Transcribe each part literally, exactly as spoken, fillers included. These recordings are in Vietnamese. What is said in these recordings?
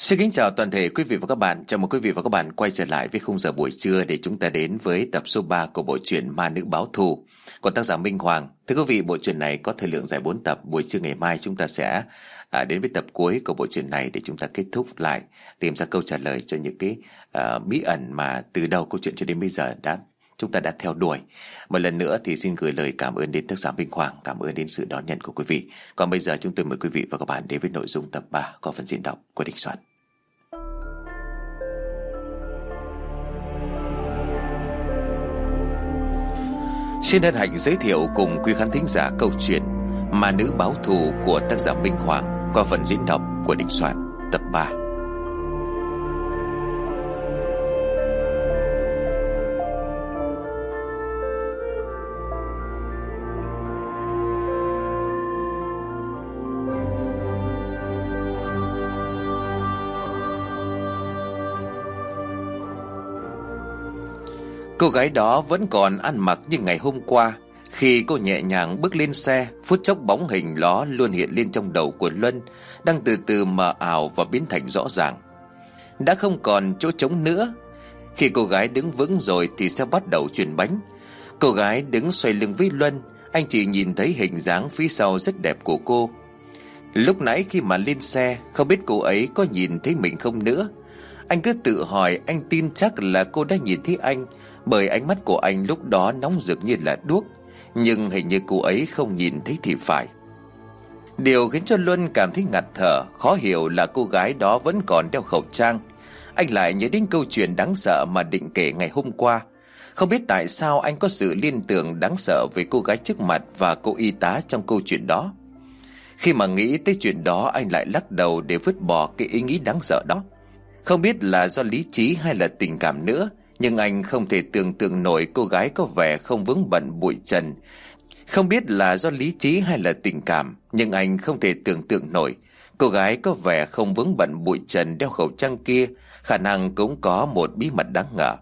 Xin kính chào toàn thể quý vị và các bạn. Chào mừng quý vị và các bạn quay trở lại với khung giờ buổi trưa để chúng ta đến với tập số ba của bộ truyện Ma Nữ Báo Thù của tác giả Minh Hoàng. Thưa quý vị, bộ truyện này có thời lượng dài bốn tập. Buổi trưa ngày mai chúng ta sẽ à, đến với tập cuối của bộ truyện này để chúng ta kết thúc lại, tìm ra câu trả lời cho những cái à, bí ẩn mà từ đầu câu chuyện cho đến bây giờ đã chúng ta đã theo đuổi. Một lần nữa thì xin gửi lời cảm ơn đến tác giả Minh Hoàng, cảm ơn đến sự đón nhận của quý vị. Còn bây giờ chúng tôi mời quý vị và các bạn đến với nội dung tập ba có phần diễn đọc của Đình Soạn. Xin hân hạnh giới thiệu cùng quý khán thính giả câu chuyện Ma Nữ Báo Thù của tác giả Minh Hoàng qua phần diễn đọc của Đình Soạn tập ba. Cô gái đó vẫn còn ăn mặc như ngày hôm qua. Khi cô nhẹ nhàng bước lên xe, phút chốc bóng hình nó luôn hiện lên trong đầu của Luân, đang từ từ mờ ảo và biến thành rõ ràng. Đã không còn chỗ trống nữa. Khi cô gái đứng vững rồi thì xe bắt đầu chuyển bánh. Cô gái đứng xoay lưng với Luân, anh chỉ nhìn thấy hình dáng phía sau rất đẹp của cô. Lúc nãy khi mà lên xe, không biết cô ấy có nhìn thấy mình không nữa. Anh cứ tự hỏi, anh tin chắc là cô đã nhìn thấy anh, bởi ánh mắt của anh lúc đó nóng rực như là đuốc. Nhưng hình như cô ấy không nhìn thấy thì phải. Điều khiến cho Luân cảm thấy ngạt thở, khó hiểu là cô gái đó vẫn còn đeo khẩu trang. Anh lại nhớ đến câu chuyện đáng sợ mà định kể ngày hôm qua. Không biết tại sao anh có sự liên tưởng đáng sợ về cô gái trước mặt và cô y tá trong câu chuyện đó. Khi mà nghĩ tới chuyện đó, anh lại lắc đầu để vứt bỏ cái ý nghĩ đáng sợ đó. Không biết là do lý trí hay là tình cảm nữa, nhưng anh không thể tưởng tượng nổi cô gái có vẻ không vướng bận bụi trần. Không biết là do lý trí hay là tình cảm, nhưng anh không thể tưởng tượng nổi cô gái có vẻ không vướng bận bụi trần đeo khẩu trang kia khả năng cũng có một bí mật đáng ngờ.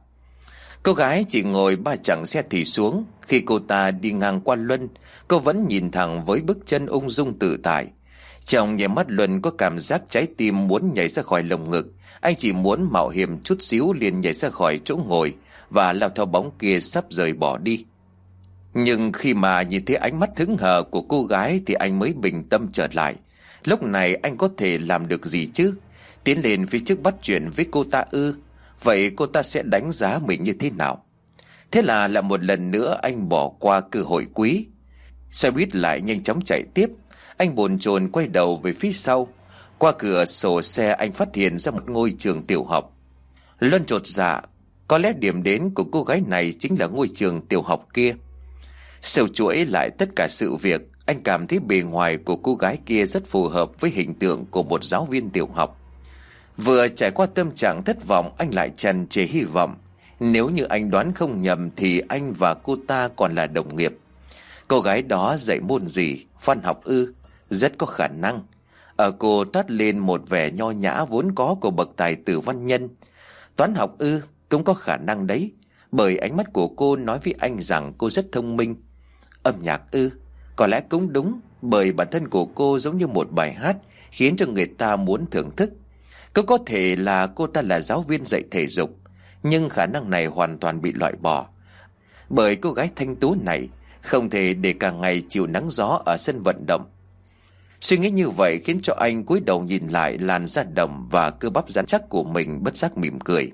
Cô gái chỉ ngồi ba chặng xe thì xuống. Khi cô ta đi ngang qua Luân, cô vẫn nhìn thẳng với bước chân ung dung tự tại. Trong nhảy mắt Luân có cảm giác trái tim muốn nhảy ra khỏi lồng ngực. Anh chỉ muốn mạo hiểm chút xíu liền nhảy ra khỏi chỗ ngồi và lao theo bóng kia sắp rời bỏ đi. Nhưng khi mà nhìn thấy ánh mắt hững hờ của cô gái thì anh mới bình tâm trở lại. Lúc này anh có thể làm được gì chứ? Tiến lên phía trước bắt chuyện với cô ta ư? Vậy cô ta sẽ đánh giá mình như thế nào? Thế là lại một lần nữa anh bỏ qua cơ hội quý. Xe buýt lại nhanh chóng chạy tiếp. Anh bồn chồn quay đầu về phía sau. Qua cửa sổ xe anh phát hiện ra một ngôi trường tiểu học. Luân chột dạ, có lẽ điểm đến của cô gái này chính là ngôi trường tiểu học kia. Sâu chuỗi lại tất cả sự việc, anh cảm thấy bề ngoài của cô gái kia rất phù hợp với hình tượng của một giáo viên tiểu học. Vừa trải qua tâm trạng thất vọng, anh lại tràn trề hy vọng. Nếu như anh đoán không nhầm thì anh và cô ta còn là đồng nghiệp. Cô gái đó dạy môn gì? Văn học ư? Rất có khả năng. Ở cô toát lên một vẻ nho nhã vốn có của bậc tài tử văn nhân. Toán học ư? Cũng có khả năng đấy, bởi ánh mắt của cô nói với anh rằng cô rất thông minh. Âm nhạc ư? Có lẽ cũng đúng, bởi bản thân của cô giống như một bài hát khiến cho người ta muốn thưởng thức. Cũng có thể là cô ta là giáo viên dạy thể dục, nhưng khả năng này hoàn toàn bị loại bỏ, bởi cô gái thanh tú này không thể để cả ngày chịu nắng gió ở sân vận động. Suy nghĩ như vậy khiến cho anh cúi đầu nhìn lại làn da đồng và cơ bắp rắn chắc của mình, bất giác mỉm cười.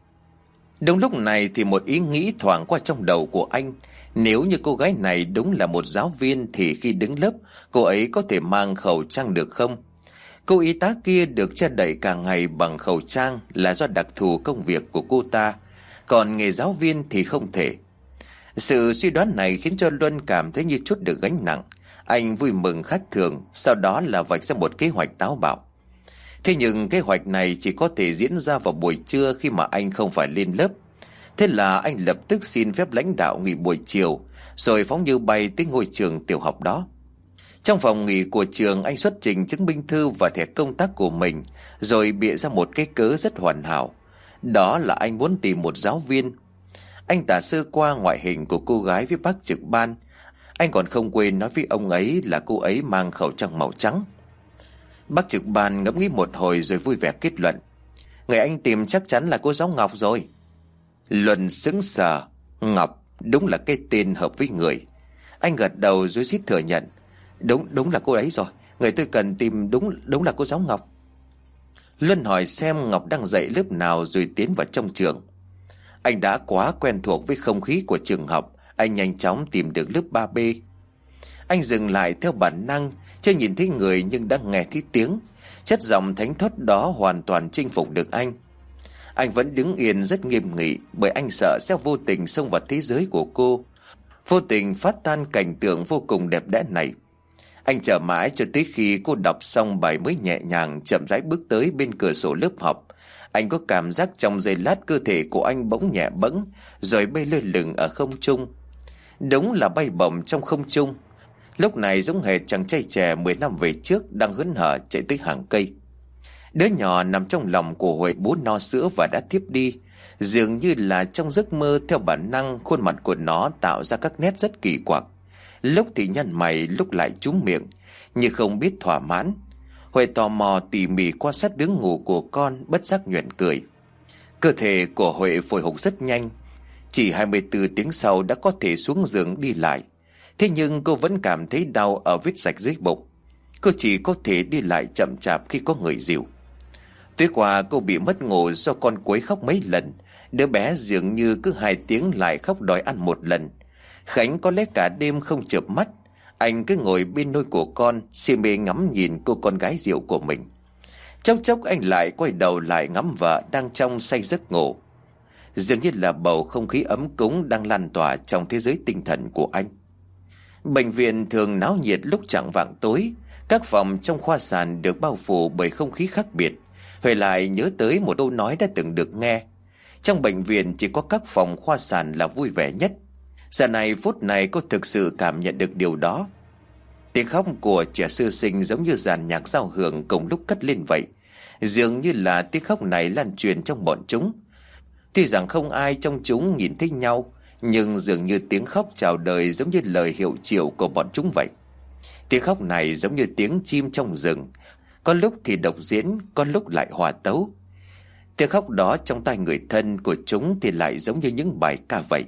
Đúng lúc này thì một ý nghĩ thoảng qua trong đầu của anh. Nếu như cô gái này đúng là một giáo viên thì khi đứng lớp, cô ấy có thể mang khẩu trang được không? Cô y tá kia được che đậy cả ngày bằng khẩu trang là do đặc thù công việc của cô ta, còn nghề giáo viên thì không thể. Sự suy đoán này khiến cho Luân cảm thấy như chút được gánh nặng. Anh vui mừng khác thường, sau đó là vạch ra một kế hoạch táo bạo. Thế nhưng kế hoạch này chỉ có thể diễn ra vào buổi trưa khi mà anh không phải lên lớp. Thế là anh lập tức xin phép lãnh đạo nghỉ buổi chiều, rồi phóng như bay tới ngôi trường tiểu học đó. Trong phòng nghỉ của trường, anh xuất trình chứng minh thư và thẻ công tác của mình, rồi bịa ra một cái cớ rất hoàn hảo. Đó là anh muốn tìm một giáo viên. Anh tả sơ qua ngoại hình của cô gái với bác trực ban. Anh còn không quên nói với ông ấy là cô ấy mang khẩu trang màu trắng. Bác trực ban ngẫm nghĩ một hồi rồi vui vẻ kết luận: người anh tìm chắc chắn là cô giáo Ngọc rồi. Luân sững sờ. Ngọc, đúng là cái tên hợp với người. Anh gật đầu rồi suýt thừa nhận: Đúng, đúng là cô ấy rồi. Người tôi cần tìm đúng đúng là cô giáo Ngọc. Luân hỏi xem Ngọc đang dạy lớp nào rồi tiến vào trong trường. Anh đã quá quen thuộc với không khí của trường học, anh nhanh chóng tìm được lớp ba B. Anh dừng lại theo bản năng, chưa nhìn thấy người nhưng đã nghe thấy tiếng. Chất giọng thánh thót đó hoàn toàn chinh phục được anh. Anh vẫn đứng yên rất nghiêm nghị, bởi anh sợ sẽ vô tình xông vào thế giới của cô, vô tình phát tan cảnh tượng vô cùng đẹp đẽ này. Anh chờ mãi cho tới khi cô đọc xong bài mới nhẹ nhàng chậm rãi bước tới bên cửa sổ lớp học. Anh có cảm giác trong giây lát cơ thể của anh bỗng nhẹ bẫng, rồi bay lơ lửng ở không trung. Đúng là bay bổng trong không trung. Lúc này giống hệt chàng trai trẻ mười năm về trước đang hớn hở chạy tới hàng cây. Đứa nhỏ nằm trong lòng của Huệ bú no sữa và đã tiếp đi. Dường như là trong giấc mơ, theo bản năng khuôn mặt của nó tạo ra các nét rất kỳ quặc. Lúc thì nhăn mày, lúc lại trúm miệng, như không biết thỏa mãn. Huệ tò mò tỉ mỉ quan sát tiếng ngủ của con, bất giác nhoẻn cười. Cơ thể của Huệ hồi phục rất nhanh. Chỉ hai mươi bốn tiếng sau đã có thể xuống giường đi lại. Thế nhưng cô vẫn cảm thấy đau ở vết rạch dưới bụng. Cô chỉ có thể đi lại chậm chạp khi có người dìu. Tối qua cô bị mất ngủ do con quấy khóc mấy lần. Đứa bé dường như cứ hai tiếng lại khóc đòi ăn một lần. Khánh có lẽ cả đêm không chợp mắt. Anh cứ ngồi bên nôi của con, si mê ngắm nhìn cô con gái rượu của mình. Chốc chốc anh lại quay đầu lại ngắm vợ đang trong say giấc ngủ. Dường như là bầu không khí ấm cúng đang lan tỏa trong thế giới tinh thần của anh. Bệnh viện thường náo nhiệt lúc chạng vạng tối. Các phòng trong khoa sản được bao phủ bởi không khí khác biệt. Huệ lại nhớ tới một câu nói đã từng được nghe: trong bệnh viện chỉ có các phòng khoa sản là vui vẻ nhất. Giờ này phút này cô thực sự cảm nhận được điều đó. Tiếng khóc của trẻ sơ sinh giống như dàn nhạc giao hưởng cùng lúc cất lên vậy. Dường như là tiếng khóc này lan truyền trong bọn chúng. Tuy rằng không ai trong chúng nhìn thấy nhau, nhưng dường như tiếng khóc chào đời giống như lời hiệu triệu của bọn chúng vậy. Tiếng khóc này giống như tiếng chim trong rừng, có lúc thì độc diễn, có lúc lại hòa tấu. Tiếng khóc đó trong tai người thân của chúng thì lại giống như những bài ca vậy.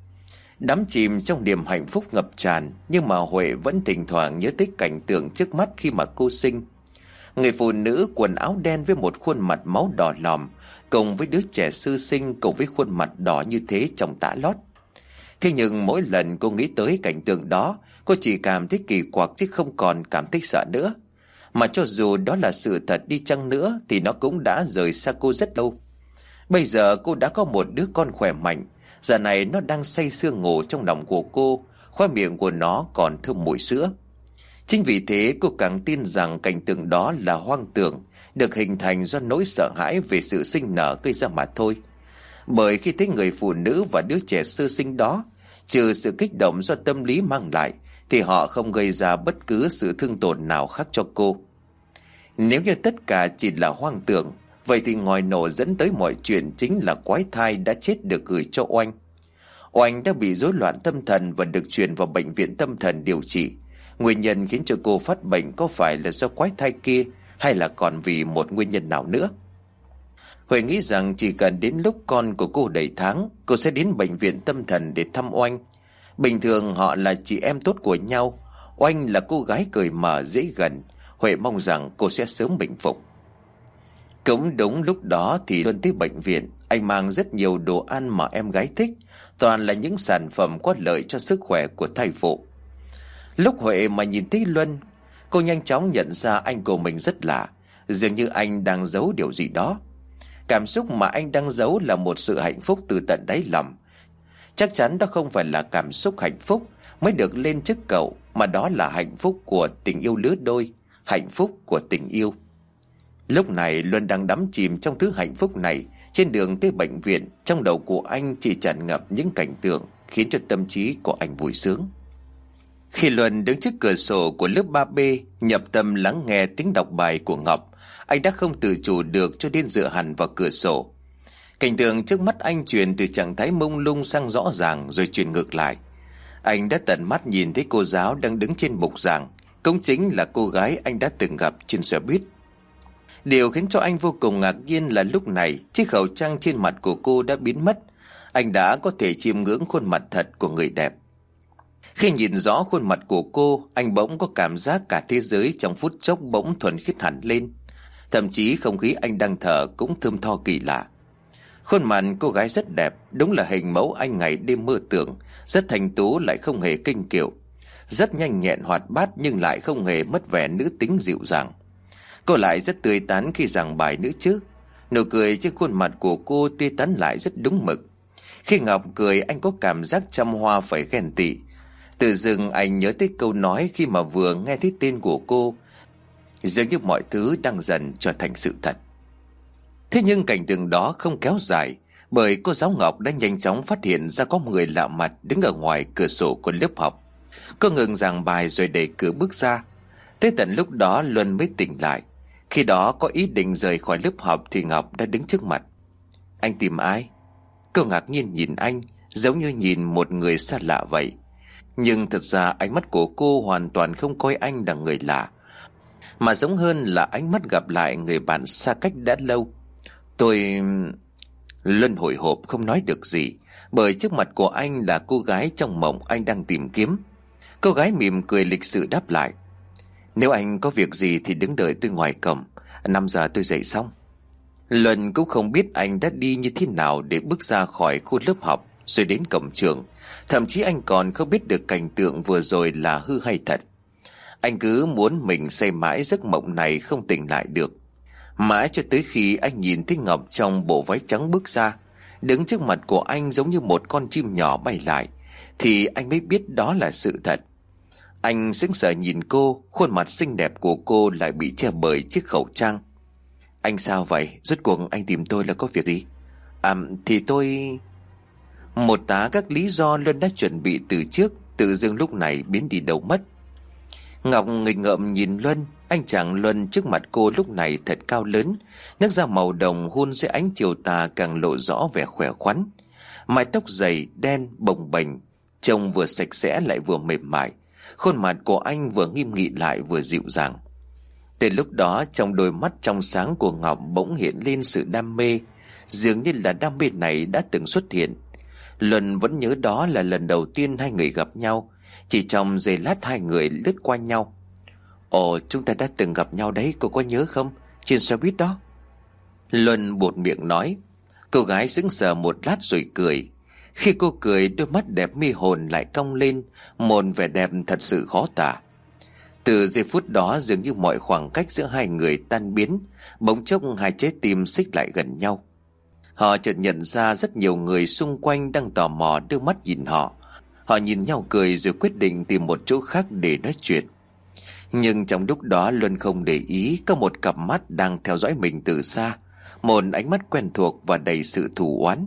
Đắm chìm trong niềm hạnh phúc ngập tràn, nhưng mà Huệ vẫn thỉnh thoảng nhớ tới cảnh tượng trước mắt khi mà cô sinh. Người phụ nữ quần áo đen với một khuôn mặt máu đỏ lòm, cùng với đứa trẻ sơ sinh cùng với khuôn mặt đỏ như thế trong tã lót. Thế nhưng mỗi lần cô nghĩ tới cảnh tượng đó, cô chỉ cảm thấy kỳ quặc chứ không còn cảm thấy sợ nữa. Mà cho dù đó là sự thật đi chăng nữa thì nó cũng đã rời xa cô rất lâu. Bây giờ cô đã có một đứa con khỏe mạnh. Giờ này nó đang say sưa ngủ trong lòng của cô, khoe miệng của nó còn thơm mùi sữa. Chính vì thế cô càng tin rằng cảnh tượng đó là hoang tưởng, được hình thành do nỗi sợ hãi về sự sinh nở gây ra mà thôi. Bởi khi thấy người phụ nữ và đứa trẻ sơ sinh đó, trừ sự kích động do tâm lý mang lại, thì họ không gây ra bất cứ sự thương tổn nào khác cho cô. Nếu như tất cả chỉ là hoang tưởng, vậy thì ngòi nổ dẫn tới mọi chuyện chính là quái thai đã chết được gửi cho Oanh. Oanh đã bị rối loạn tâm thần và được chuyển vào bệnh viện tâm thần điều trị. Nguyên nhân khiến cho cô phát bệnh có phải là do quái thai kia, hay là còn vì một nguyên nhân nào nữa? Huệ nghĩ rằng chỉ cần đến lúc con của cô đầy tháng, cô sẽ đến bệnh viện tâm thần để thăm Oanh. Bình thường họ là chị em tốt của nhau. Oanh là cô gái cởi mở dễ gần. Huệ mong rằng cô sẽ sớm bình phục. Cũng đúng lúc đó thì Luân tới bệnh viện. Anh mang rất nhiều đồ ăn mà em gái thích, toàn là những sản phẩm có lợi cho sức khỏe của thai phụ. Lúc Huệ mà nhìn thấy Luân, cô nhanh chóng nhận ra anh của mình rất lạ. Dường như anh đang giấu điều gì đó. Cảm xúc mà anh đang giấu là một sự hạnh phúc từ tận đáy lòng. Chắc chắn đó không phải là cảm xúc hạnh phúc mới được lên trước cậu, mà đó là hạnh phúc của tình yêu lứa đôi, hạnh phúc của tình yêu. Lúc này Luân đang đắm chìm trong thứ hạnh phúc này. Trên đường tới bệnh viện, trong đầu của anh chỉ tràn ngập những cảnh tượng khiến cho tâm trí của anh vui sướng. Khi Luân đứng trước cửa sổ của lớp ba B, nhập tâm lắng nghe tiếng đọc bài của Ngọc, anh đã không tự chủ được cho nên dựa hẳn vào cửa sổ. Cảnh tượng trước mắt anh chuyển từ trạng thái mông lung sang rõ ràng, rồi chuyển ngược lại. Anh đã tận mắt nhìn thấy cô giáo đang đứng trên bục giảng. cũng chính là cô gái anh đã từng gặp trên xe buýt. Điều khiến cho anh vô cùng ngạc nhiên là lúc này chiếc khẩu trang trên mặt của cô đã biến mất. Anh đã có thể chiêm ngưỡng khuôn mặt thật của người đẹp. Khi nhìn rõ khuôn mặt của cô, anh bỗng có cảm giác cả thế giới trong phút chốc bỗng thuần khiết hẳn lên. Thậm chí không khí anh đang thở cũng thơm tho kỳ lạ. Khuôn mặt cô gái rất đẹp, đúng là hình mẫu anh ngày đêm mơ tưởng, rất thanh tú lại không hề kinh kiệu, rất nhanh nhẹn hoạt bát nhưng lại không hề mất vẻ nữ tính dịu dàng. Cô lại rất tươi tắn khi giảng bài nữa chứ. Nụ cười trên khuôn mặt của cô tươi tắn lại rất đúng mực. Khi Ngọc cười, anh có cảm giác trăm hoa phải ghen tị. Tự dưng anh nhớ tới câu nói khi mà vừa nghe thấy tên của cô, dường như mọi thứ đang dần trở thành sự thật. Thế nhưng cảnh tượng đó không kéo dài, bởi cô giáo Ngọc đã nhanh chóng phát hiện ra có một người lạ mặt đứng ở ngoài cửa sổ của lớp học. Cô ngừng giảng bài rồi đẩy cửa bước ra. Tới tận lúc đó Luân mới tỉnh lại. Khi đó có ý định rời khỏi lớp học thì Ngọc đã đứng trước mặt. Anh tìm ai? Cô ngạc nhiên nhìn anh, giống như nhìn một người xa lạ vậy. Nhưng thật ra ánh mắt của cô hoàn toàn không coi anh là người lạ, mà giống hơn là ánh mắt gặp lại người bạn xa cách đã lâu. Tôi... Luân hồi hộp không nói được gì, bởi trước mặt của anh là cô gái trong mộng anh đang tìm kiếm. Cô gái mỉm cười lịch sự đáp lại. Nếu anh có việc gì thì đứng đợi tôi ngoài cổng, năm giờ tôi dậy xong. Luân cũng không biết anh đã đi như thế nào để bước ra khỏi khu lớp học rồi đến cổng trường. Thậm chí anh còn không biết được cảnh tượng vừa rồi là hư hay thật. Anh cứ muốn mình say mãi giấc mộng này không tỉnh lại được. Mãi cho tới khi anh nhìn thấy Ngọc trong bộ váy trắng bước ra, đứng trước mặt của anh giống như một con chim nhỏ bay lại, thì anh mới biết đó là sự thật. Anh sững sờ nhìn cô, khuôn mặt xinh đẹp của cô lại bị che bởi chiếc khẩu trang. Anh sao vậy? Rốt cuộc anh tìm tôi là có việc gì? À thì tôi... Một tá các lý do Luân đã chuẩn bị từ trước tự dưng lúc này biến đi đâu mất. Ngọc nghịch ngợm nhìn Luân. Anh chàng Luân trước mặt cô lúc này thật cao lớn, nước da màu đồng hun dưới ánh chiều tà càng lộ rõ vẻ khỏe khoắn. Mái tóc dày đen bồng bềnh, trông vừa sạch sẽ lại vừa mềm mại. Khuôn mặt của anh vừa nghiêm nghị lại vừa dịu dàng. Từ lúc đó trong đôi mắt trong sáng của Ngọc bỗng hiện lên sự đam mê, dường như là đam mê này đã từng xuất hiện. Luân vẫn nhớ đó là lần đầu tiên hai người gặp nhau. Chỉ trong giây lát hai người lướt qua nhau. Ồ, chúng ta đã từng gặp nhau đấy, cô có nhớ không? Trên xe buýt đó. Luân buột miệng nói. Cô gái sững sờ một lát rồi cười. Khi cô cười, đôi mắt đẹp mê hồn lại cong lên, một vẻ đẹp thật sự khó tả. Từ giây phút đó dường như mọi khoảng cách giữa hai người tan biến, bỗng chốc hai trái tim xích lại gần nhau. Họ chợt nhận ra rất nhiều người xung quanh đang tò mò đưa mắt nhìn họ. Họ nhìn nhau cười rồi quyết định tìm một chỗ khác để nói chuyện. Nhưng trong lúc đó Luân không để ý có một cặp mắt đang theo dõi mình từ xa, một ánh mắt quen thuộc và đầy sự thù oán.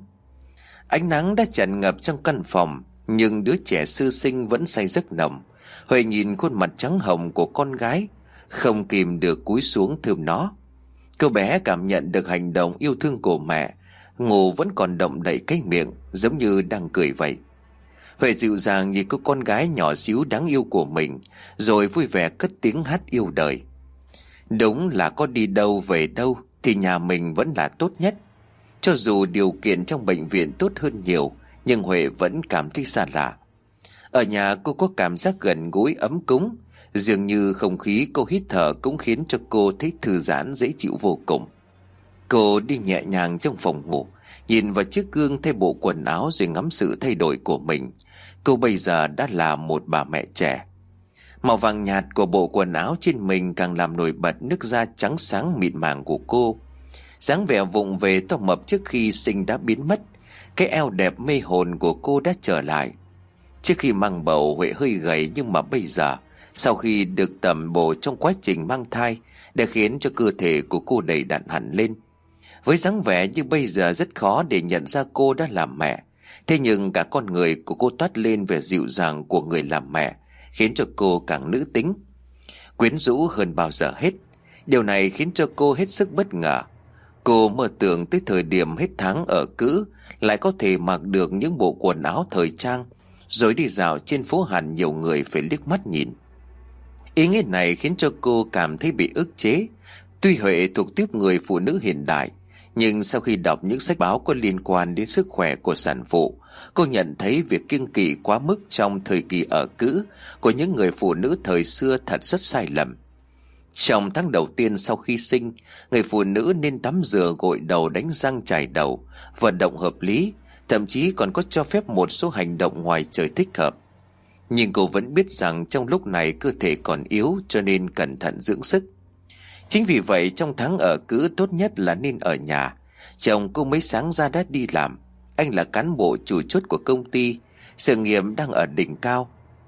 Ánh nắng đã tràn ngập trong căn phòng, nhưng đứa trẻ sơ sinh vẫn say giấc nồng. Huệ nhìn khuôn mặt trắng hồng của con gái, không kìm được cúi xuống thơm nó. Cô bé cảm nhận được hành động yêu thương của mẹ, ngủ vẫn còn động đậy cái miệng giống như đang cười vậy. Huệ dịu dàng nhìn cô con gái nhỏ xíu đáng yêu của mình, rồi vui vẻ cất tiếng hát yêu đời. Đúng là có đi đâu về đâu thì nhà mình vẫn là tốt nhất. Cho dù điều kiện trong bệnh viện tốt hơn nhiều, nhưng Huệ vẫn cảm thấy xa lạ. Ở nhà cô có cảm giác gần gũi ấm cúng, dường như không khí cô hít thở cũng khiến cho cô thấy thư giãn dễ chịu vô cùng. Cô đi nhẹ nhàng trong phòng ngủ, nhìn vào chiếc gương thay bộ quần áo rồi ngắm sự thay đổi của mình. Cô bây giờ đã là một bà mẹ trẻ. Màu vàng nhạt của bộ quần áo trên mình càng làm nổi bật nước da trắng sáng mịn màng của cô. Dáng vẻ vụng về to mập trước khi sinh đã biến mất. Cái eo đẹp mê hồn của cô đã trở lại. Trước khi mang bầu Huệ hơi gầy, nhưng mà bây giờ sau khi được tẩm bổ trong quá trình mang thai đã khiến cho cơ thể của cô đầy đặn hẳn lên. Với dáng vẻ như bây giờ rất khó để nhận ra cô đã làm mẹ. Thế nhưng cả con người của cô toát lên vẻ dịu dàng của người làm mẹ, khiến cho cô càng nữ tính, quyến rũ hơn bao giờ hết. Điều này khiến cho cô hết sức bất ngờ. Cô mơ tưởng tới thời điểm hết tháng ở cữ lại có thể mặc được những bộ quần áo thời trang, rồi đi dạo trên phố hẳn nhiều người phải liếc mắt nhìn. Ý nghĩ này khiến cho cô cảm thấy bị ức chế. Tuy Huệ thuộc tiếp người phụ nữ hiện đại, nhưng sau khi đọc những sách báo có liên quan đến sức khỏe của sản phụ, cô nhận thấy việc kiêng kỵ quá mức trong thời kỳ ở cữ của những người phụ nữ thời xưa thật rất sai lầm. Trong tháng đầu tiên sau khi sinh, người phụ nữ nên tắm rửa, gội đầu, đánh răng, chải đầu, vận động hợp lý, thậm chí còn có cho phép một số hành động ngoài trời thích hợp. Nhưng cô vẫn biết rằng trong lúc này cơ thể còn yếu, cho nên cẩn thận dưỡng sức. Chính vì vậy trong tháng ở cữ tốt nhất là nên ở nhà. Chồng cô mấy sáng ra đã đi làm. Anh là cán bộ chủ chốt của công ty, sự nghiệp đang ở đỉnh cao.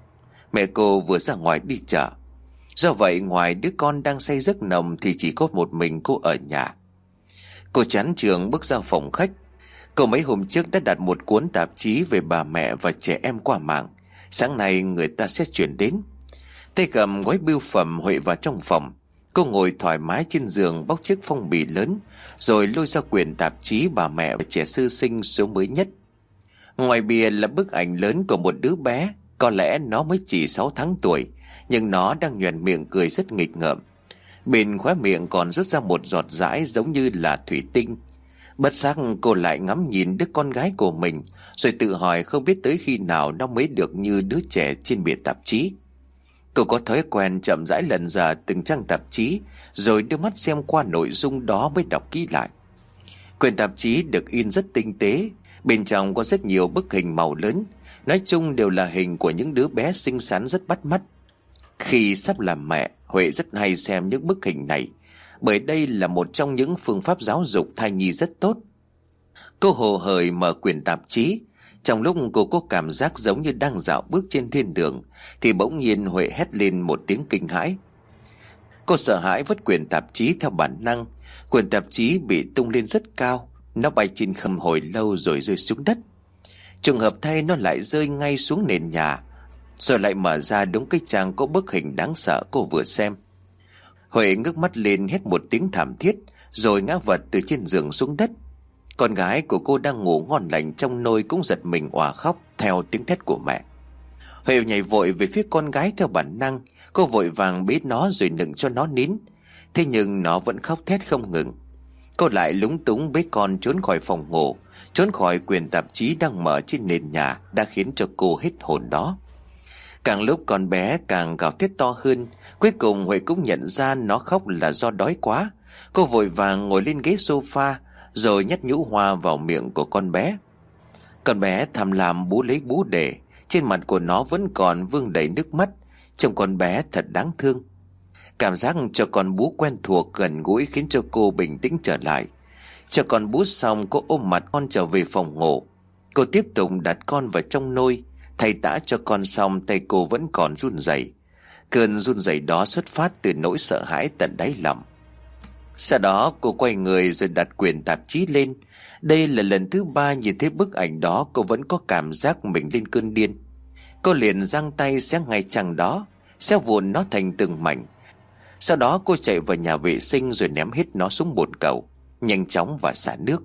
Mẹ cô vừa ra ngoài đi chợ. Do vậy ngoài đứa con đang say giấc nồng thì chỉ có một mình cô ở nhà. Cô chán trường bước ra phòng khách. Cô mấy hôm trước đã đặt một cuốn tạp chí về bà mẹ và trẻ em qua mạng. Sáng nay người ta sẽ chuyển đến. Tay cầm gói bưu phẩm, Huệ vào trong phòng. Cô ngồi thoải mái trên giường, bóc chiếc phong bì lớn, rồi lôi ra quyển tạp chí bà mẹ và trẻ sơ sinh số mới nhất. Ngoài bìa là bức ảnh lớn của một đứa bé. Có lẽ nó mới chỉ sáu tháng tuổi, nhưng nó đang nhoẻn miệng cười rất nghịch ngợm. Bên khóe miệng còn rớt ra một giọt dãi giống như là thủy tinh. Bất giác cô lại ngắm nhìn đứa con gái của mình, rồi tự hỏi không biết tới khi nào nó mới được như đứa trẻ trên bìa tạp chí. Cô có thói quen chậm rãi lần dò từng trang tạp chí, rồi đưa mắt xem qua nội dung đó mới đọc kỹ lại. Quyển tạp chí được in rất tinh tế, bên trong có rất nhiều bức hình màu lớn, nói chung đều là hình của những đứa bé xinh xắn rất bắt mắt. Khi sắp làm mẹ, Huệ rất hay xem những bức hình này, bởi đây là một trong những phương pháp giáo dục thai nhi rất tốt. Cô hồ hởi mở quyển tạp chí. Trong lúc cô có cảm giác giống như đang dạo bước trên thiên đường, thì bỗng nhiên Huệ hét lên một tiếng kinh hãi. Cô sợ hãi vứt quyển tạp chí theo bản năng. Quyển tạp chí bị tung lên rất cao, nó bay trên không hồi lâu rồi rơi xuống đất. Trùng hợp thay nó lại rơi ngay xuống nền nhà, rồi lại mở ra đúng cái trang có bức hình đáng sợ cô vừa xem. Huệ ngước mắt lên hét một tiếng thảm thiết, rồi ngã vật từ trên giường xuống đất. Con gái của cô đang ngủ ngon lành trong nôi cũng giật mình òa khóc theo tiếng thét của mẹ. Huệ nhảy vội về phía con gái theo bản năng. Cô vội vàng bế nó rồi nựng cho nó nín. Thế nhưng nó vẫn khóc thét không ngừng. Cô lại lúng túng bế con trốn khỏi phòng ngủ, trốn khỏi quyển tạp chí đang mở trên nền nhà, đã khiến cho cô hết hồn đó. Càng lúc con bé càng gào thét to hơn. Cuối cùng Huệ cũng nhận ra nó khóc là do đói quá. Cô vội vàng ngồi lên ghế sofa, rồi nhét nhũ hoa vào miệng của con bé. Con bé tham lam bú lấy bú để. Trên mặt của nó vẫn còn vương đầy nước mắt. Trông con bé thật đáng thương. Cảm giác cho con bú quen thuộc gần gũi khiến cho cô bình tĩnh trở lại. Cho con bú xong, cô ôm mặt con trở về phòng ngủ. Cô tiếp tục đặt con vào trong nôi. Thay tã cho con xong, tay cô vẫn còn run rẩy. Cơn run rẩy đó xuất phát từ nỗi sợ hãi tận đáy lòng. Sau đó cô quay người rồi đặt quyển tạp chí lên. Đây là lần thứ ba nhìn thấy bức ảnh đó, cô vẫn có cảm giác mình lên cơn điên. Cô liền giang tay xé ngay trang đó, xé vụn nó thành từng mảnh. Sau đó cô chạy vào nhà vệ sinh rồi ném hết nó xuống bồn cầu, nhanh chóng và xả nước.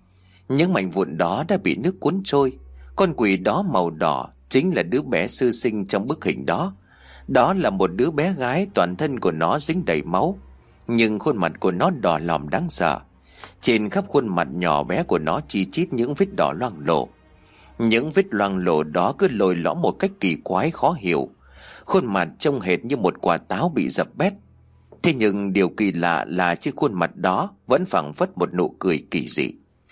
Những mảnh vụn đó đã bị nước cuốn trôi. Con quỷ đó màu đỏ chính là đứa bé sơ sinh trong bức hình đó. Đó là một đứa bé gái, toàn thân của nó dính đầy máu, nhưng khuôn mặt của nó đỏ lòm đáng sợ. Trên khắp khuôn mặt nhỏ bé của nó chi chít những vết đỏ loang lổ. Những vết loang lổ đó cứ lồi lõm một cách kỳ quái khó hiểu. Khuôn mặt trông hệt như một quả táo bị dập bét. Thế nhưng điều kỳ lạ là trên khuôn mặt đó vẫn phảng phất một nụ cười kỳ dị.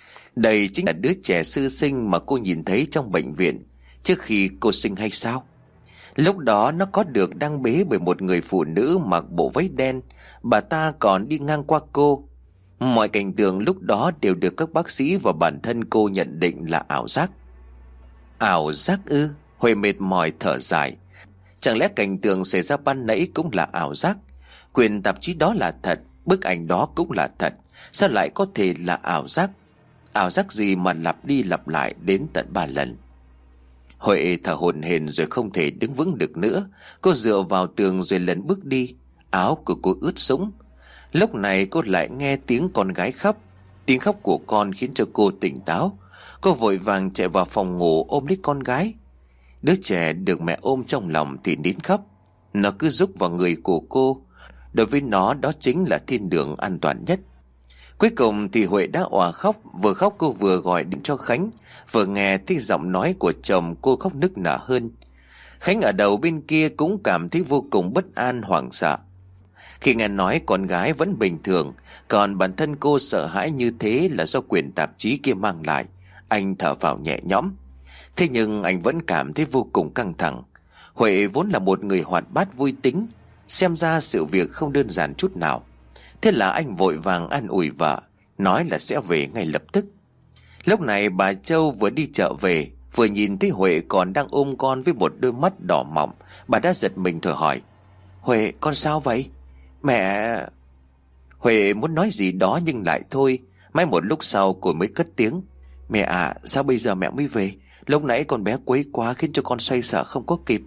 Đây chính là đứa trẻ sơ sinh mà cô nhìn thấy trong bệnh viện trước khi cô sinh hay sao? Lúc đó nó có được đang bế bởi một người phụ nữ mặc bộ váy đen. Bà ta còn đi ngang qua cô. Mọi cảnh tượng lúc đó đều được các bác sĩ và bản thân cô nhận định là ảo giác. Ảo giác ư? Huệ mệt mỏi thở dài. Chẳng lẽ cảnh tượng xảy ra ban nãy cũng là ảo giác? Quyển tạp chí đó là thật, bức ảnh đó cũng là thật, sao lại có thể là ảo giác? Ảo giác gì mà lặp đi lặp lại đến tận ba lần? Huệ thở hổn hển rồi không thể đứng vững được nữa. Cô dựa vào tường rồi lần bước đi. Áo của cô ướt sũng. Lúc này cô lại nghe tiếng con gái khóc. Tiếng khóc của con khiến cho cô tỉnh táo. Cô vội vàng chạy vào phòng ngủ ôm lấy con gái. Đứa trẻ được mẹ ôm trong lòng thì nín khóc. Nó cứ rúc vào người của cô. Đối với nó đó chính là thiên đường an toàn nhất. Cuối cùng thì Huệ đã òa khóc. Vừa khóc cô vừa gọi điện cho Khánh. Vừa nghe thấy giọng nói của chồng, cô khóc nức nở hơn. Khánh ở đầu bên kia cũng cảm thấy vô cùng bất an, hoảng sợ. Khi nghe nói con gái vẫn bình thường, còn bản thân cô sợ hãi như thế là do quyển tạp chí kia mang lại, anh thở phào nhẹ nhõm. Thế nhưng anh vẫn cảm thấy vô cùng căng thẳng. Huệ vốn là một người hoạt bát vui tính, xem ra sự việc không đơn giản chút nào. Thế là anh vội vàng an ủi vợ, nói là sẽ về ngay lập tức. Lúc này bà Châu vừa đi chợ về, vừa nhìn thấy Huệ còn đang ôm con với một đôi mắt đỏ mọng. Bà đã giật mình thở hỏi: Huệ, con sao vậy? Mẹ... Huệ muốn nói gì đó nhưng lại thôi. Mãi một lúc sau cô mới cất tiếng: Mẹ à, sao bây giờ mẹ mới về? Lúc nãy con bé quấy quá khiến cho con xoay sở không có kịp.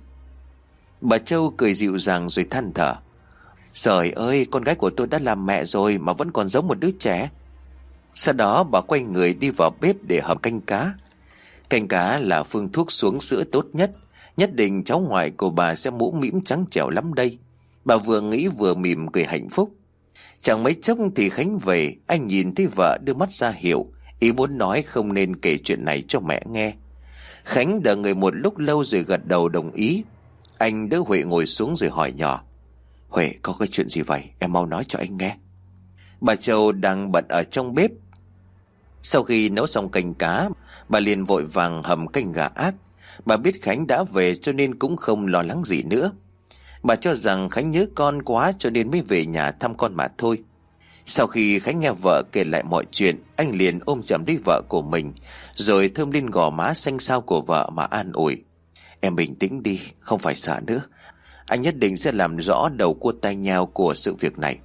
Bà Châu cười dịu dàng rồi than thở: Trời ơi, con gái của tôi đã làm mẹ rồi mà vẫn còn giống một đứa trẻ. Sau đó bà quay người đi vào bếp để hầm canh cá. Canh cá là phương thuốc xuống sữa tốt nhất. Nhất định cháu ngoại của bà sẽ mũm mĩm trắng trẻo lắm đây. Bà vừa nghĩ vừa mỉm cười hạnh phúc. Chẳng mấy chốc thì Khánh về. Anh nhìn thấy vợ đưa mắt ra hiệu, ý muốn nói không nên kể chuyện này cho mẹ nghe. Khánh đợi người một lúc lâu rồi gật đầu đồng ý. Anh đỡ Huệ ngồi xuống rồi hỏi nhỏ: Huệ, có cái chuyện gì vậy? Em mau nói cho anh nghe. Bà Châu đang bận ở trong bếp. Sau khi nấu xong canh cá, bà liền vội vàng hầm canh gà ác. Bà biết Khánh đã về cho nên cũng không lo lắng gì nữa. Bà cho rằng Khánh nhớ con quá cho nên mới về nhà thăm con mà thôi. Sau khi Khánh nghe vợ kể lại mọi chuyện, anh liền ôm chầm lấy vợ của mình, rồi thơm lên gò má xanh xao của vợ mà an ủi: Em bình tĩnh đi, không phải sợ nữa. Anh nhất định sẽ làm rõ đầu cua tai nheo của sự việc này.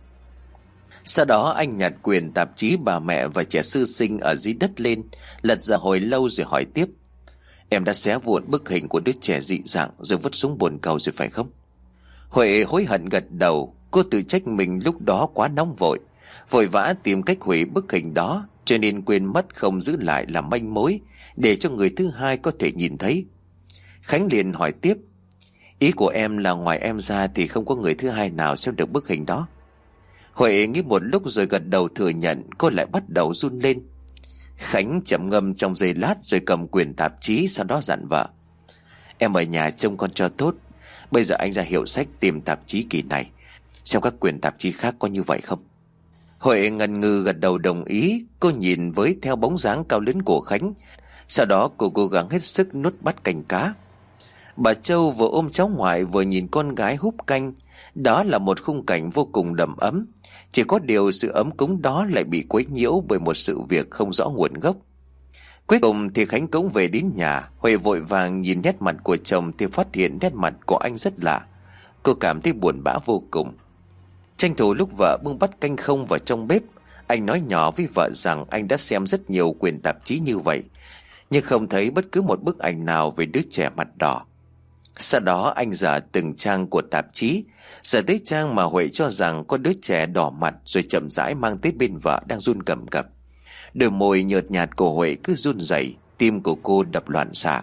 Sau đó anh nhặt quyển tạp chí Bà Mẹ và Trẻ Sơ Sinh ở dưới đất lên, lật ra hồi lâu rồi hỏi tiếp: Em đã xé vụn bức hình của đứa trẻ dị dạng rồi vứt xuống bồn cầu rồi phải không? Huệ hối hận gật đầu. Cô tự trách mình lúc đó quá nóng vội, vội vã tìm cách hủy bức hình đó, cho nên quên mất không giữ lại làm manh mối để cho người thứ hai có thể nhìn thấy. Khánh liền hỏi tiếp: Ý của em là ngoài em ra thì không có người thứ hai nào xem được bức hình đó? Huệ nghĩ một lúc rồi gật đầu thừa nhận. Cô lại bắt đầu run lên. Khánh trầm ngâm trong giây lát rồi cầm quyển tạp chí, sau đó dặn vợ: Em ở nhà trông con cho tốt. Bây giờ anh ra hiệu sách tìm tạp chí kỳ này, xem các quyển tạp chí khác có như vậy không. Huệ ngần ngừ gật đầu đồng ý. Cô nhìn với theo bóng dáng cao lớn của Khánh. Sau đó cô cố gắng hết sức nuốt bát canh cá. Bà Châu vừa ôm cháu ngoại vừa nhìn con gái húp canh. Đó là một khung cảnh vô cùng đầm ấm. Chỉ có điều sự ấm cúng đó lại bị quấy nhiễu bởi một sự việc không rõ nguồn gốc. Cuối cùng thì Khánh cũng về đến nhà. Huệ vội vàng nhìn nét mặt của chồng thì phát hiện nét mặt của anh rất lạ. Cô cảm thấy buồn bã vô cùng. Tranh thủ lúc vợ bưng bát canh không vào trong bếp, anh nói nhỏ với vợ rằng anh đã xem rất nhiều quyển tạp chí như vậy, nhưng không thấy bất cứ một bức ảnh nào về đứa trẻ mặt đỏ. Sau đó anh dở từng trang của tạp chí, giờ tới trang mà Huệ cho rằng có đứa trẻ đỏ mặt, rồi chậm rãi mang tới bên vợ đang run cầm cập. Đôi môi nhợt nhạt của Huệ cứ run rẩy, tim của cô đập loạn xạ.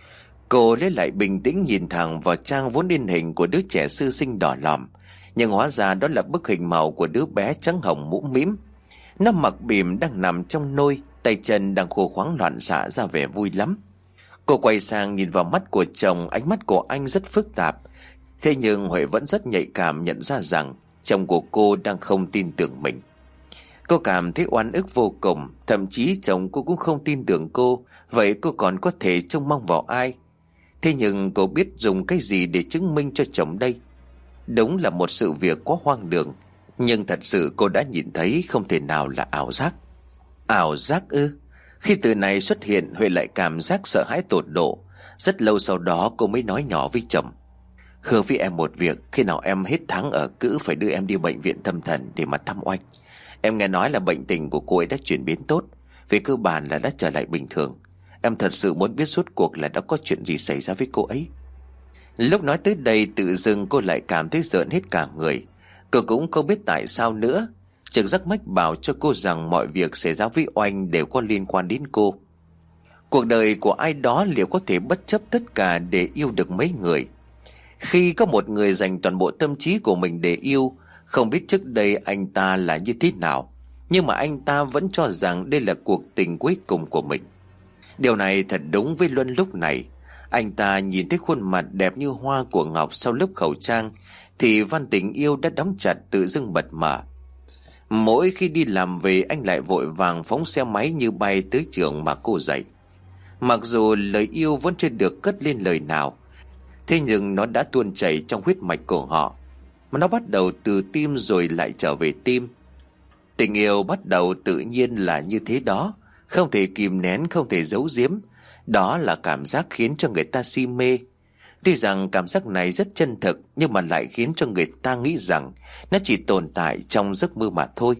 Cô lấy lại bình tĩnh nhìn thẳng vào trang vốn in hình của đứa trẻ sơ sinh đỏ lòm, nhưng hóa ra đó là bức hình màu của đứa bé trắng hồng mũm mĩm. Nó mặc bỉm đang nằm trong nôi, tay chân đang khô khoắng loạn xạ ra vẻ vui lắm. Cô quay sang nhìn vào mắt của chồng, ánh mắt của anh rất phức tạp. Thế nhưng Huệ vẫn rất nhạy cảm nhận ra rằng chồng của cô đang không tin tưởng mình. Cô cảm thấy oan ức vô cùng, thậm chí chồng cô cũng không tin tưởng cô, vậy cô còn có thể trông mong vào ai? Thế nhưng cô biết dùng cái gì để chứng minh cho chồng đây? Đúng là một sự việc quá hoang đường, nhưng thật sự cô đã nhìn thấy, không thể nào là ảo giác. Ảo giác ư? Khi từ này xuất hiện, Huệ lại cảm giác sợ hãi tột độ. Rất lâu sau đó cô mới nói nhỏ với chồng: Hứa với em một việc, khi nào em hết tháng ở cữ phải đưa em đi bệnh viện tâm thần để mà thăm oanh. Em nghe nói là bệnh tình của cô ấy đã chuyển biến tốt, về cơ bản là đã trở lại bình thường. Em thật sự muốn biết rốt cuộc là đã có chuyện gì xảy ra với cô ấy. Lúc nói tới đây tự dưng cô lại cảm thấy rợn hết cả người. Cô cũng không biết tại sao nữa. Trực giác mách bảo cho cô rằng mọi việc xảy ra với Oanh đều có liên quan đến cô. Cuộc đời của ai đó liệu có thể bất chấp tất cả để yêu được mấy người? Khi có một người dành toàn bộ tâm trí của mình để yêu, không biết trước đây anh ta là như thế nào, nhưng mà anh ta vẫn cho rằng đây là cuộc tình cuối cùng của mình. Điều này thật đúng với Luân lúc này. Anh ta nhìn thấy khuôn mặt đẹp như hoa của Ngọc sau lớp khẩu trang, thì van tình yêu đã đóng chặt tự dưng bật mở. Mỗi khi đi làm về, anh lại vội vàng phóng xe máy như bay tới trường mà cô dạy. Mặc dù lời yêu vẫn chưa được cất lên lời nào, thế nhưng nó đã tuôn chảy trong huyết mạch của họ, mà nó bắt đầu từ tim rồi lại trở về tim. Tình yêu bắt đầu tự nhiên là như thế đó, không thể kìm nén, không thể giấu giếm. Đó là cảm giác khiến cho người ta si mê. Tuy rằng cảm giác này rất chân thực, nhưng mà lại khiến cho người ta nghĩ rằng nó chỉ tồn tại trong giấc mơ mà thôi.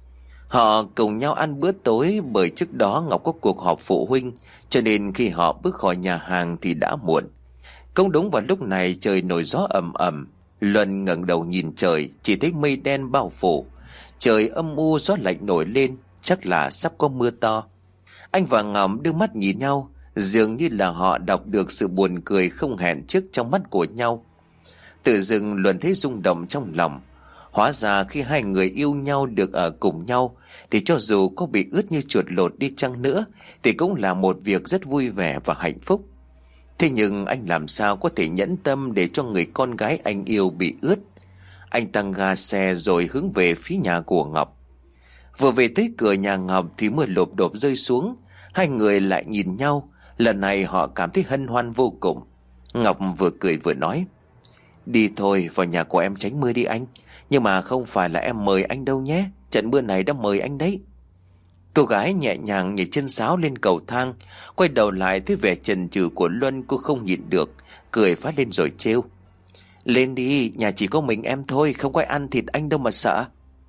Họ cùng nhau ăn bữa tối, bởi trước đó Ngọc có cuộc họp phụ huynh, cho nên khi họ bước khỏi nhà hàng thì đã muộn. Cũng đúng vào lúc này trời nổi gió ầm ầm. Luân ngẩng đầu nhìn trời, chỉ thấy mây đen bao phủ, trời âm u, gió lạnh nổi lên, chắc là sắp có mưa to. Anh và Ngọc đưa mắt nhìn nhau, dường như là họ đọc được sự buồn cười không hẹn trước trong mắt của nhau. Tự dưng Luân thấy rung động trong lòng. Hóa ra khi hai người yêu nhau được ở cùng nhau, thì cho dù có bị ướt như chuột lột đi chăng nữa, thì cũng là một việc rất vui vẻ và hạnh phúc. Thế nhưng anh làm sao có thể nhẫn tâm để cho người con gái anh yêu bị ướt. Anh tăng ga xe rồi hướng về phía nhà của Ngọc. Vừa về tới cửa nhà Ngọc thì mưa lộp đột rơi xuống. Hai người lại nhìn nhau. Lần này họ cảm thấy hân hoan vô cùng. Ngọc vừa cười vừa nói: "Đi thôi, vào nhà của em tránh mưa đi anh. Nhưng mà không phải là em mời anh đâu nhé, trận mưa này đã mời anh đấy." Cô gái nhẹ nhàng nhảy chân sáo lên cầu thang, quay đầu lại thấy vẻ chần chừ của Luân, cô không nhịn được, cười phát lên rồi trêu: "Lên đi, nhà chỉ có mình em thôi, không có ai ăn thịt anh đâu mà sợ."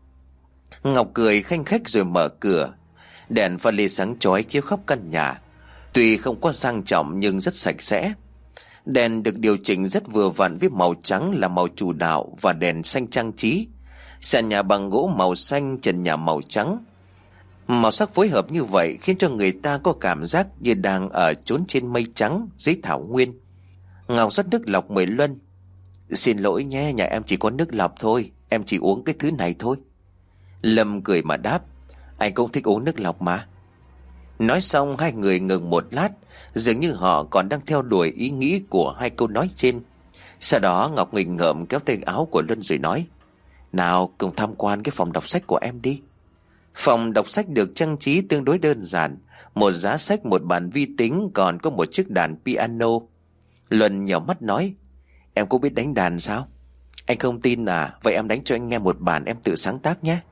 Ngọc cười khanh khách rồi mở cửa. Đèn pha lê sáng chói chiếu khắp căn nhà. Tuy không quá sang trọng nhưng rất sạch sẽ. Đèn được điều chỉnh rất vừa vặn với màu trắng là màu chủ đạo và đèn xanh trang trí. Sàn nhà bằng gỗ màu xanh, trần nhà màu trắng. Màu sắc phối hợp như vậy khiến cho người ta có cảm giác như đang ở chốn trên mây trắng dưới thảo nguyên. Ngọc rót nước lọc mời Luân: "Xin lỗi nhé, nhà em chỉ có nước lọc thôi, em chỉ uống cái thứ này thôi." Lâm cười mà đáp: "Anh cũng thích uống nước lọc mà." Nói xong hai người ngừng một lát, dường như họ còn đang theo đuổi ý nghĩ của hai câu nói trên. Sau đó Ngọc nghịch ngợm kéo tay áo của Luân rồi nói: "Nào, cùng tham quan cái phòng đọc sách của em đi." Phòng đọc sách được trang trí tương đối đơn giản, một giá sách, một bàn vi tính, còn có một chiếc đàn piano. Luân nhỏ mắt nói: "Em cũng biết đánh đàn sao?" "Anh không tin à? Vậy em đánh cho anh nghe một bản em tự sáng tác nhé."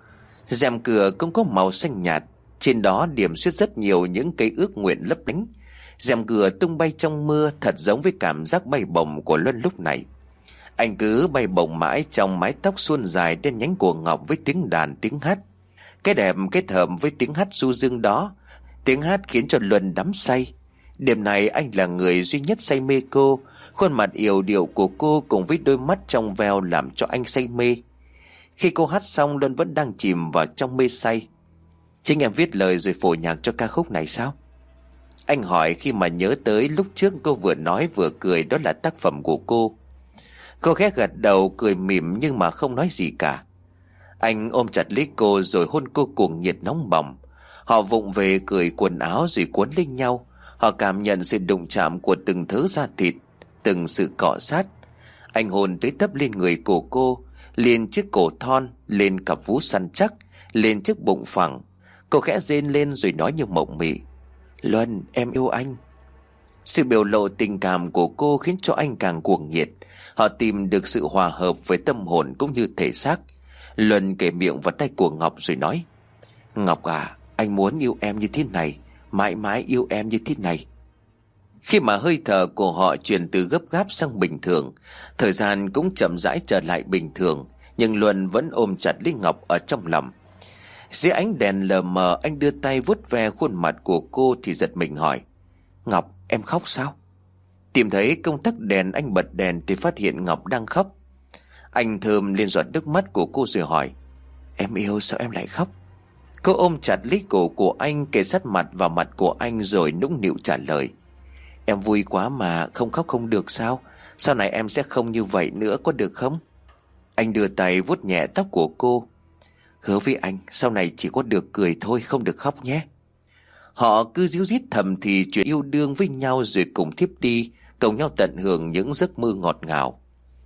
Rèm cửa cũng có màu xanh nhạt, trên đó điểm xuyết rất nhiều những cây ước nguyện lấp lánh. Rèm cửa tung bay trong mưa, thật giống với cảm giác bay bổng của Luân lúc này. Anh cứ bay bổng mãi trong mái tóc suôn dài đen nhánh của Ngọc với tiếng đàn tiếng hát. Cái đẹp kết hợp với tiếng hát du dương đó. Tiếng hát khiến cho Luân đắm say. Đêm này anh là người duy nhất say mê cô. Khuôn mặt yểu điệu của cô cùng với đôi mắt trong veo làm cho anh say mê. Khi cô hát xong, Luân vẫn đang chìm vào trong mê say. "Chính em viết lời rồi phổ nhạc cho ca khúc này sao?" Anh hỏi khi mà nhớ tới lúc trước cô vừa nói vừa cười đó là tác phẩm của cô. Cô khẽ gật đầu cười mỉm nhưng mà không nói gì cả. Anh ôm chặt lấy cô rồi hôn cô cuồng nhiệt nóng bỏng. Họ vụng về cởi quần áo rồi cuốn lên nhau. Họ cảm nhận sự đụng chạm của từng thớ da thịt, từng sự cọ sát. Anh hôn tới tấp lên người của cô, lên chiếc cổ thon, lên cặp vú săn chắc, lên chiếc bụng phẳng. Cô khẽ rên lên rồi nói như mộng mị: "Luân, em yêu anh." Sự biểu lộ tình cảm của cô khiến cho anh càng cuồng nhiệt. Họ tìm được sự hòa hợp với tâm hồn cũng như thể xác. Luân kề miệng vào tay của Ngọc rồi nói: "Ngọc à, anh muốn yêu em như thế này, mãi mãi yêu em như thế này." Khi mà hơi thở của họ chuyển từ gấp gáp sang bình thường, thời gian cũng chậm rãi trở lại bình thường, nhưng Luân vẫn ôm chặt lấy Ngọc ở trong lòng. Dưới ánh đèn lờ mờ, anh đưa tay vuốt ve khuôn mặt của cô thì giật mình hỏi: "Ngọc, em khóc sao?" Tìm thấy công tắc đèn, anh bật đèn thì phát hiện Ngọc đang khóc. Anh thơm lên giọt nước mắt của cô rồi hỏi: "Em yêu sao em lại khóc?" Cô ôm chặt lấy cổ của anh, kề sát mặt vào mặt của anh rồi nũng nịu trả lời: "Em vui quá mà, không khóc không được sao? Sau này em sẽ không như vậy nữa, có được không? Anh đưa tay vuốt nhẹ tóc của cô. Hứa với anh sau này chỉ có được cười thôi, không được khóc nhé. Họ cứ díu dít thầm thì chuyện yêu đương với nhau rồi cùng thiếp đi, cùng nhau tận hưởng những giấc mơ ngọt ngào.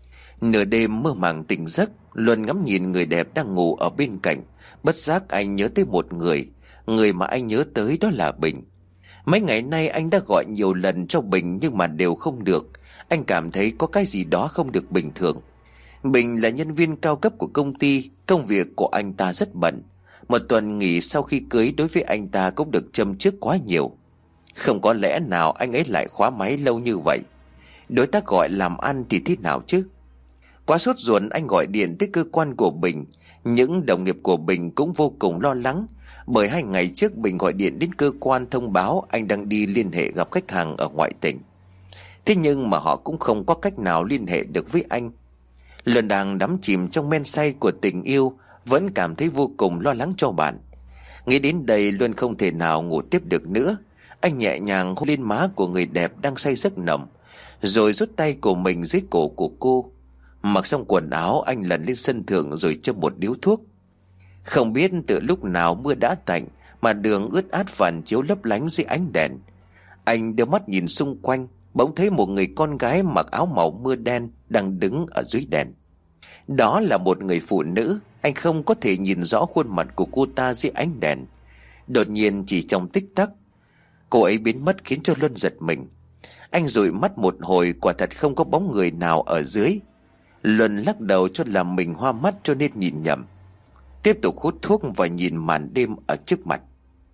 Nửa đêm mơ màng tỉnh giấc, Luân ngắm nhìn người đẹp đang ngủ ở bên cạnh. Bất giác anh nhớ tới một người. Người mà anh nhớ tới đó là Bình. Mấy ngày nay anh đã gọi nhiều lần cho Bình nhưng mà đều không được. Anh cảm thấy có cái gì đó không được bình thường. Bình là nhân viên cao cấp của công ty. Công việc của anh ta rất bận. Một tuần nghỉ sau khi cưới đối với anh ta cũng được châm chước quá nhiều. Không có lẽ nào anh ấy lại khóa máy lâu như vậy. Đối tác gọi làm ăn thì thế nào chứ? Quá sốt ruột anh gọi điện tới cơ quan của Bình. Những đồng nghiệp của Bình cũng vô cùng lo lắng. Bởi hai ngày trước Bình gọi điện đến cơ quan thông báo anh đang đi liên hệ gặp khách hàng ở ngoại tỉnh. Thế nhưng mà họ cũng không có cách nào liên hệ được với anh. Luân đang đắm chìm trong men say của tình yêu, vẫn cảm thấy vô cùng lo lắng cho bạn. Nghĩ đến đây Luân không thể nào ngủ tiếp được nữa. Anh nhẹ nhàng hôn lên má của người đẹp đang say giấc nồng, rồi rút tay của mình dưới cổ của cô. Mặc xong quần áo anh lần lên sân thượng rồi châm một điếu thuốc. Không biết từ lúc nào mưa đã tạnh mà đường ướt át phản chiếu lấp lánh dưới ánh đèn. Anh đưa mắt nhìn xung quanh, bỗng thấy một người con gái mặc áo màu mưa đen đang đứng ở dưới đèn. Đó là một người phụ nữ. Anh không có thể nhìn rõ khuôn mặt của cô ta dưới ánh đèn. Đột nhiên chỉ trong tích tắc, cô ấy biến mất khiến cho Luân giật mình. Anh dụi mắt một hồi, quả thật không có bóng người nào ở dưới. Luân lắc đầu cho làm mình hoa mắt cho nên nhìn nhầm. Tiếp tục hút thuốc và nhìn màn đêm ở trước mặt.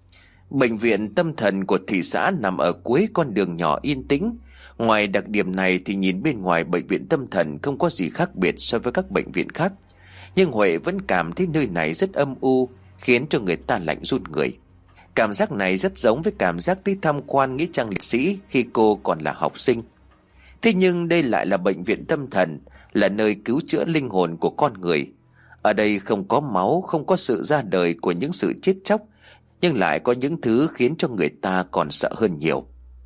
Bệnh viện tâm thần của thị xã nằm ở cuối con đường nhỏ yên tĩnh. Ngoài đặc điểm này thì nhìn bên ngoài bệnh viện tâm thần không có gì khác biệt so với các bệnh viện khác. Nhưng Huệ vẫn cảm thấy nơi này rất âm u, khiến cho người ta lạnh run người. Cảm giác này rất giống với cảm giác đi tham quan nghĩa trang liệt sĩ khi cô còn là học sinh. Thế nhưng đây lại là bệnh viện tâm thần, là nơi cứu chữa linh hồn của con người. Ở đây không có máu, không có sự ra đời của những sự chết chóc, nhưng lại có những thứ khiến cho người ta còn sợ hơn nhiều.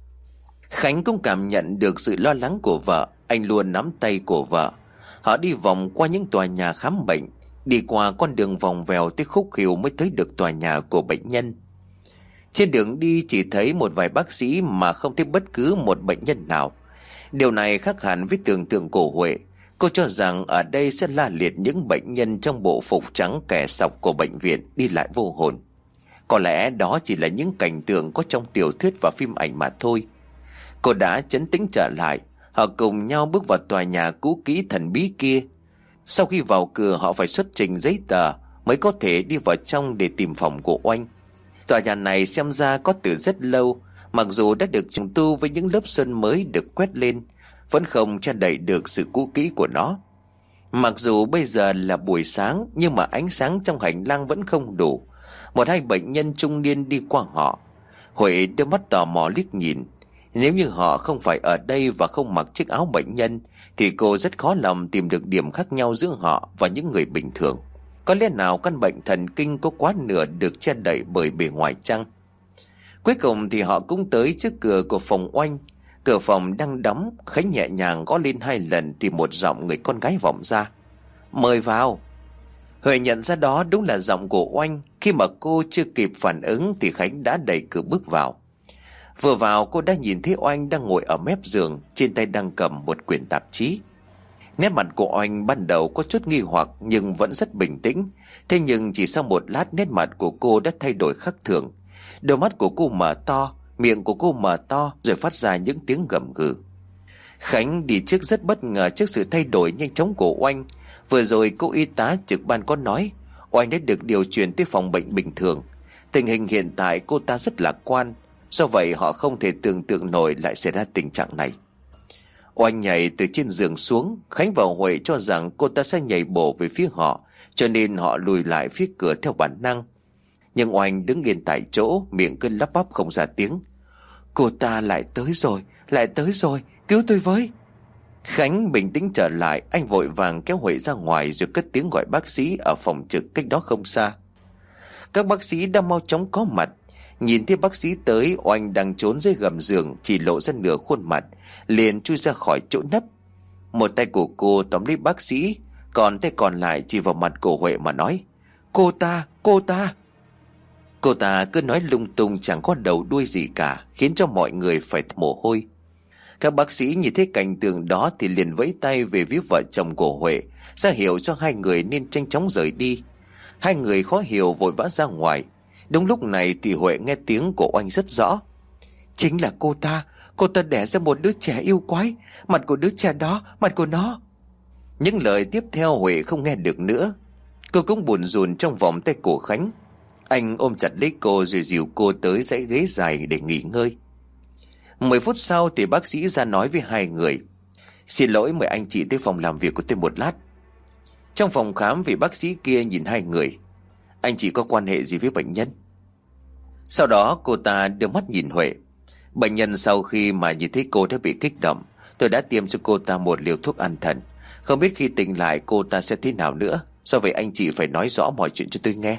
Khánh cũng cảm nhận được sự lo lắng của vợ. Anh luôn nắm tay của vợ. Họ đi vòng qua những tòa nhà khám bệnh, đi qua con đường vòng vèo tới khúc khuỷu mới tới được tòa nhà của bệnh nhân. Trên đường đi chỉ thấy một vài bác sĩ mà không thấy bất cứ một bệnh nhân nào. Điều này khác hẳn với tưởng tượng của Huệ. Cô cho rằng ở đây sẽ la liệt những bệnh nhân trong bộ phục trắng kẻ sọc của bệnh viện đi lại vô hồn. Có lẽ đó chỉ là những cảnh tượng có trong tiểu thuyết và phim ảnh mà thôi. Cô đã trấn tĩnh trở lại. Họ cùng nhau bước vào tòa nhà cũ kỹ thần bí kia. Sau khi vào cửa họ phải xuất trình giấy tờ mới có thể đi vào trong để tìm phòng của Oanh. Tòa nhà này xem ra có từ rất lâu. Mặc dù đã được trùng tu với những lớp sơn mới được quét lên, vẫn không che đậy được sự cũ kỹ của nó. Mặc dù bây giờ là buổi sáng, nhưng mà ánh sáng trong hành lang vẫn không đủ. Một hai bệnh nhân trung niên đi qua họ. Huệ đưa mắt tò mò liếc nhìn. Nếu như họ không phải ở đây và không mặc chiếc áo bệnh nhân, thì cô rất khó lòng tìm được điểm khác nhau giữa họ và những người bình thường. Có lẽ nào căn bệnh thần kinh có quá nửa được che đậy bởi bề ngoài chăng? Cuối cùng thì họ cũng tới trước cửa của phòng Oanh. Cửa phòng đang đóng. Khánh nhẹ nhàng gõ lên hai lần thì một giọng người con gái vọng ra: "Mời vào." Huệ nhận ra đó đúng là giọng của Oanh. Khi mà cô chưa kịp phản ứng thì Khánh đã đẩy cửa bước vào. Vừa vào cô đã nhìn thấy Oanh đang ngồi ở mép giường, trên tay đang cầm một quyển tạp chí. Nét mặt của Oanh ban đầu có chút nghi hoặc nhưng vẫn rất bình tĩnh. Thế nhưng chỉ sau một lát nét mặt của cô đã thay đổi khác thường. Đôi mắt của cô mở to, miệng của cô mở to rồi phát ra những tiếng gầm gừ. Khánh đi trước rất bất ngờ trước sự thay đổi nhanh chóng của Oanh. Vừa rồi cô y tá trực ban có nói Oanh đã được điều chuyển tới phòng bệnh bình thường. Tình hình hiện tại cô ta rất lạc quan. Do vậy họ không thể tưởng tượng nổi lại xảy ra tình trạng này. Oanh nhảy từ trên giường xuống. Khánh và Huệ cho rằng cô ta sẽ nhảy bổ về phía họ, cho nên họ lùi lại phía cửa theo bản năng. Nhưng Oanh đứng yên tại chỗ, miệng cứ lắp bắp không ra tiếng. "Cô ta lại tới rồi, lại tới rồi, cứu tôi với." Khánh bình tĩnh trở lại. Anh vội vàng kéo Huệ ra ngoài rồi cất tiếng gọi bác sĩ ở phòng trực cách đó không xa. Các bác sĩ đã mau chóng có mặt. Nhìn thấy bác sĩ tới, Oanh đang trốn dưới gầm giường chỉ lộ ra nửa khuôn mặt, liền chui ra khỏi chỗ nấp. Một tay của cô tóm lấy bác sĩ, còn tay còn lại chỉ vào mặt của Huệ mà nói: Cô ta, cô ta. Cô ta cứ nói lung tung chẳng có đầu đuôi gì cả, khiến cho mọi người phải mồ hôi. Các bác sĩ nhìn thấy cảnh tượng đó thì liền vẫy tay về phía vợ chồng của Huệ, ra hiệu cho hai người nên nhanh chóng rời đi. Hai người khó hiểu vội vã ra ngoài. Đúng lúc này thì Huệ nghe tiếng của Oanh rất rõ: Chính là cô ta, cô ta đẻ ra một đứa trẻ yêu quái. Mặt của đứa trẻ đó, mặt của nó. Những lời tiếp theo Huệ không nghe được nữa. Cô cũng buồn rùn trong vòng tay của Khánh. Anh ôm chặt lấy cô rồi dìu cô tới dãy ghế dài để nghỉ ngơi. Mười phút sau thì bác sĩ ra nói với hai người: Xin lỗi, mời anh chị tới phòng làm việc của tôi một lát. Trong phòng khám, vị bác sĩ kia nhìn hai người: Anh chị có quan hệ gì với bệnh nhân? Sau đó cô ta đưa mắt nhìn Huệ. Bệnh nhân sau khi mà nhìn thấy cô đã bị kích động, tôi đã tiêm cho cô ta một liều thuốc an thần. Không biết khi tỉnh lại cô ta sẽ thế nào nữa. Do vậy anh chị phải nói rõ mọi chuyện cho tôi nghe.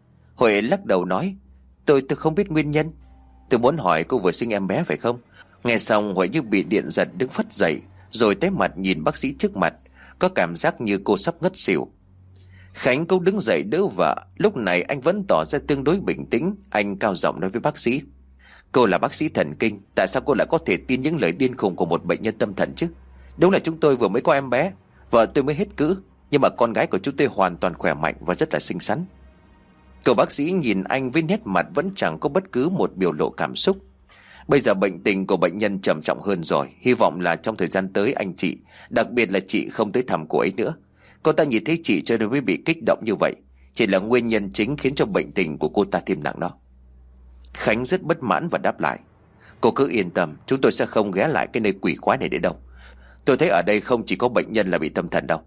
Huệ lắc đầu nói: Tôi tôi không biết nguyên nhân. Tôi muốn hỏi cô vừa sinh em bé phải không? Nghe xong Huệ như bị điện giật đứng phất dậy, rồi tái mặt nhìn bác sĩ trước mặt, có cảm giác như cô sắp ngất xỉu. Khánh cũng đứng dậy đỡ vợ. Lúc này anh vẫn tỏ ra tương đối bình tĩnh. Anh cao giọng nói với bác sĩ: Cô là bác sĩ thần kinh, tại sao cô lại có thể tin những lời điên khùng của một bệnh nhân tâm thần chứ? Đúng là chúng tôi vừa mới có em bé, vợ tôi mới hết cữ, nhưng mà con gái của chúng tôi hoàn toàn khỏe mạnh và rất là xinh xắn. Cậu bác sĩ nhìn anh với nét mặt vẫn chẳng có bất cứ một biểu lộ cảm xúc. Bây giờ bệnh tình của bệnh nhân trầm trọng hơn rồi. Hy vọng là trong thời gian tới anh chị, đặc biệt là chị, không tới thăm cô ấy nữa. Cô ta nhìn thấy chị cho nên mới bị kích động như vậy. Chỉ là nguyên nhân chính khiến cho bệnh tình của cô ta thêm nặng đó. Khánh rất bất mãn và đáp lại: Cô cứ yên tâm, chúng tôi sẽ không ghé lại cái nơi quỷ quái này để đâu. Tôi thấy ở đây không chỉ có bệnh nhân là bị tâm thần đâu.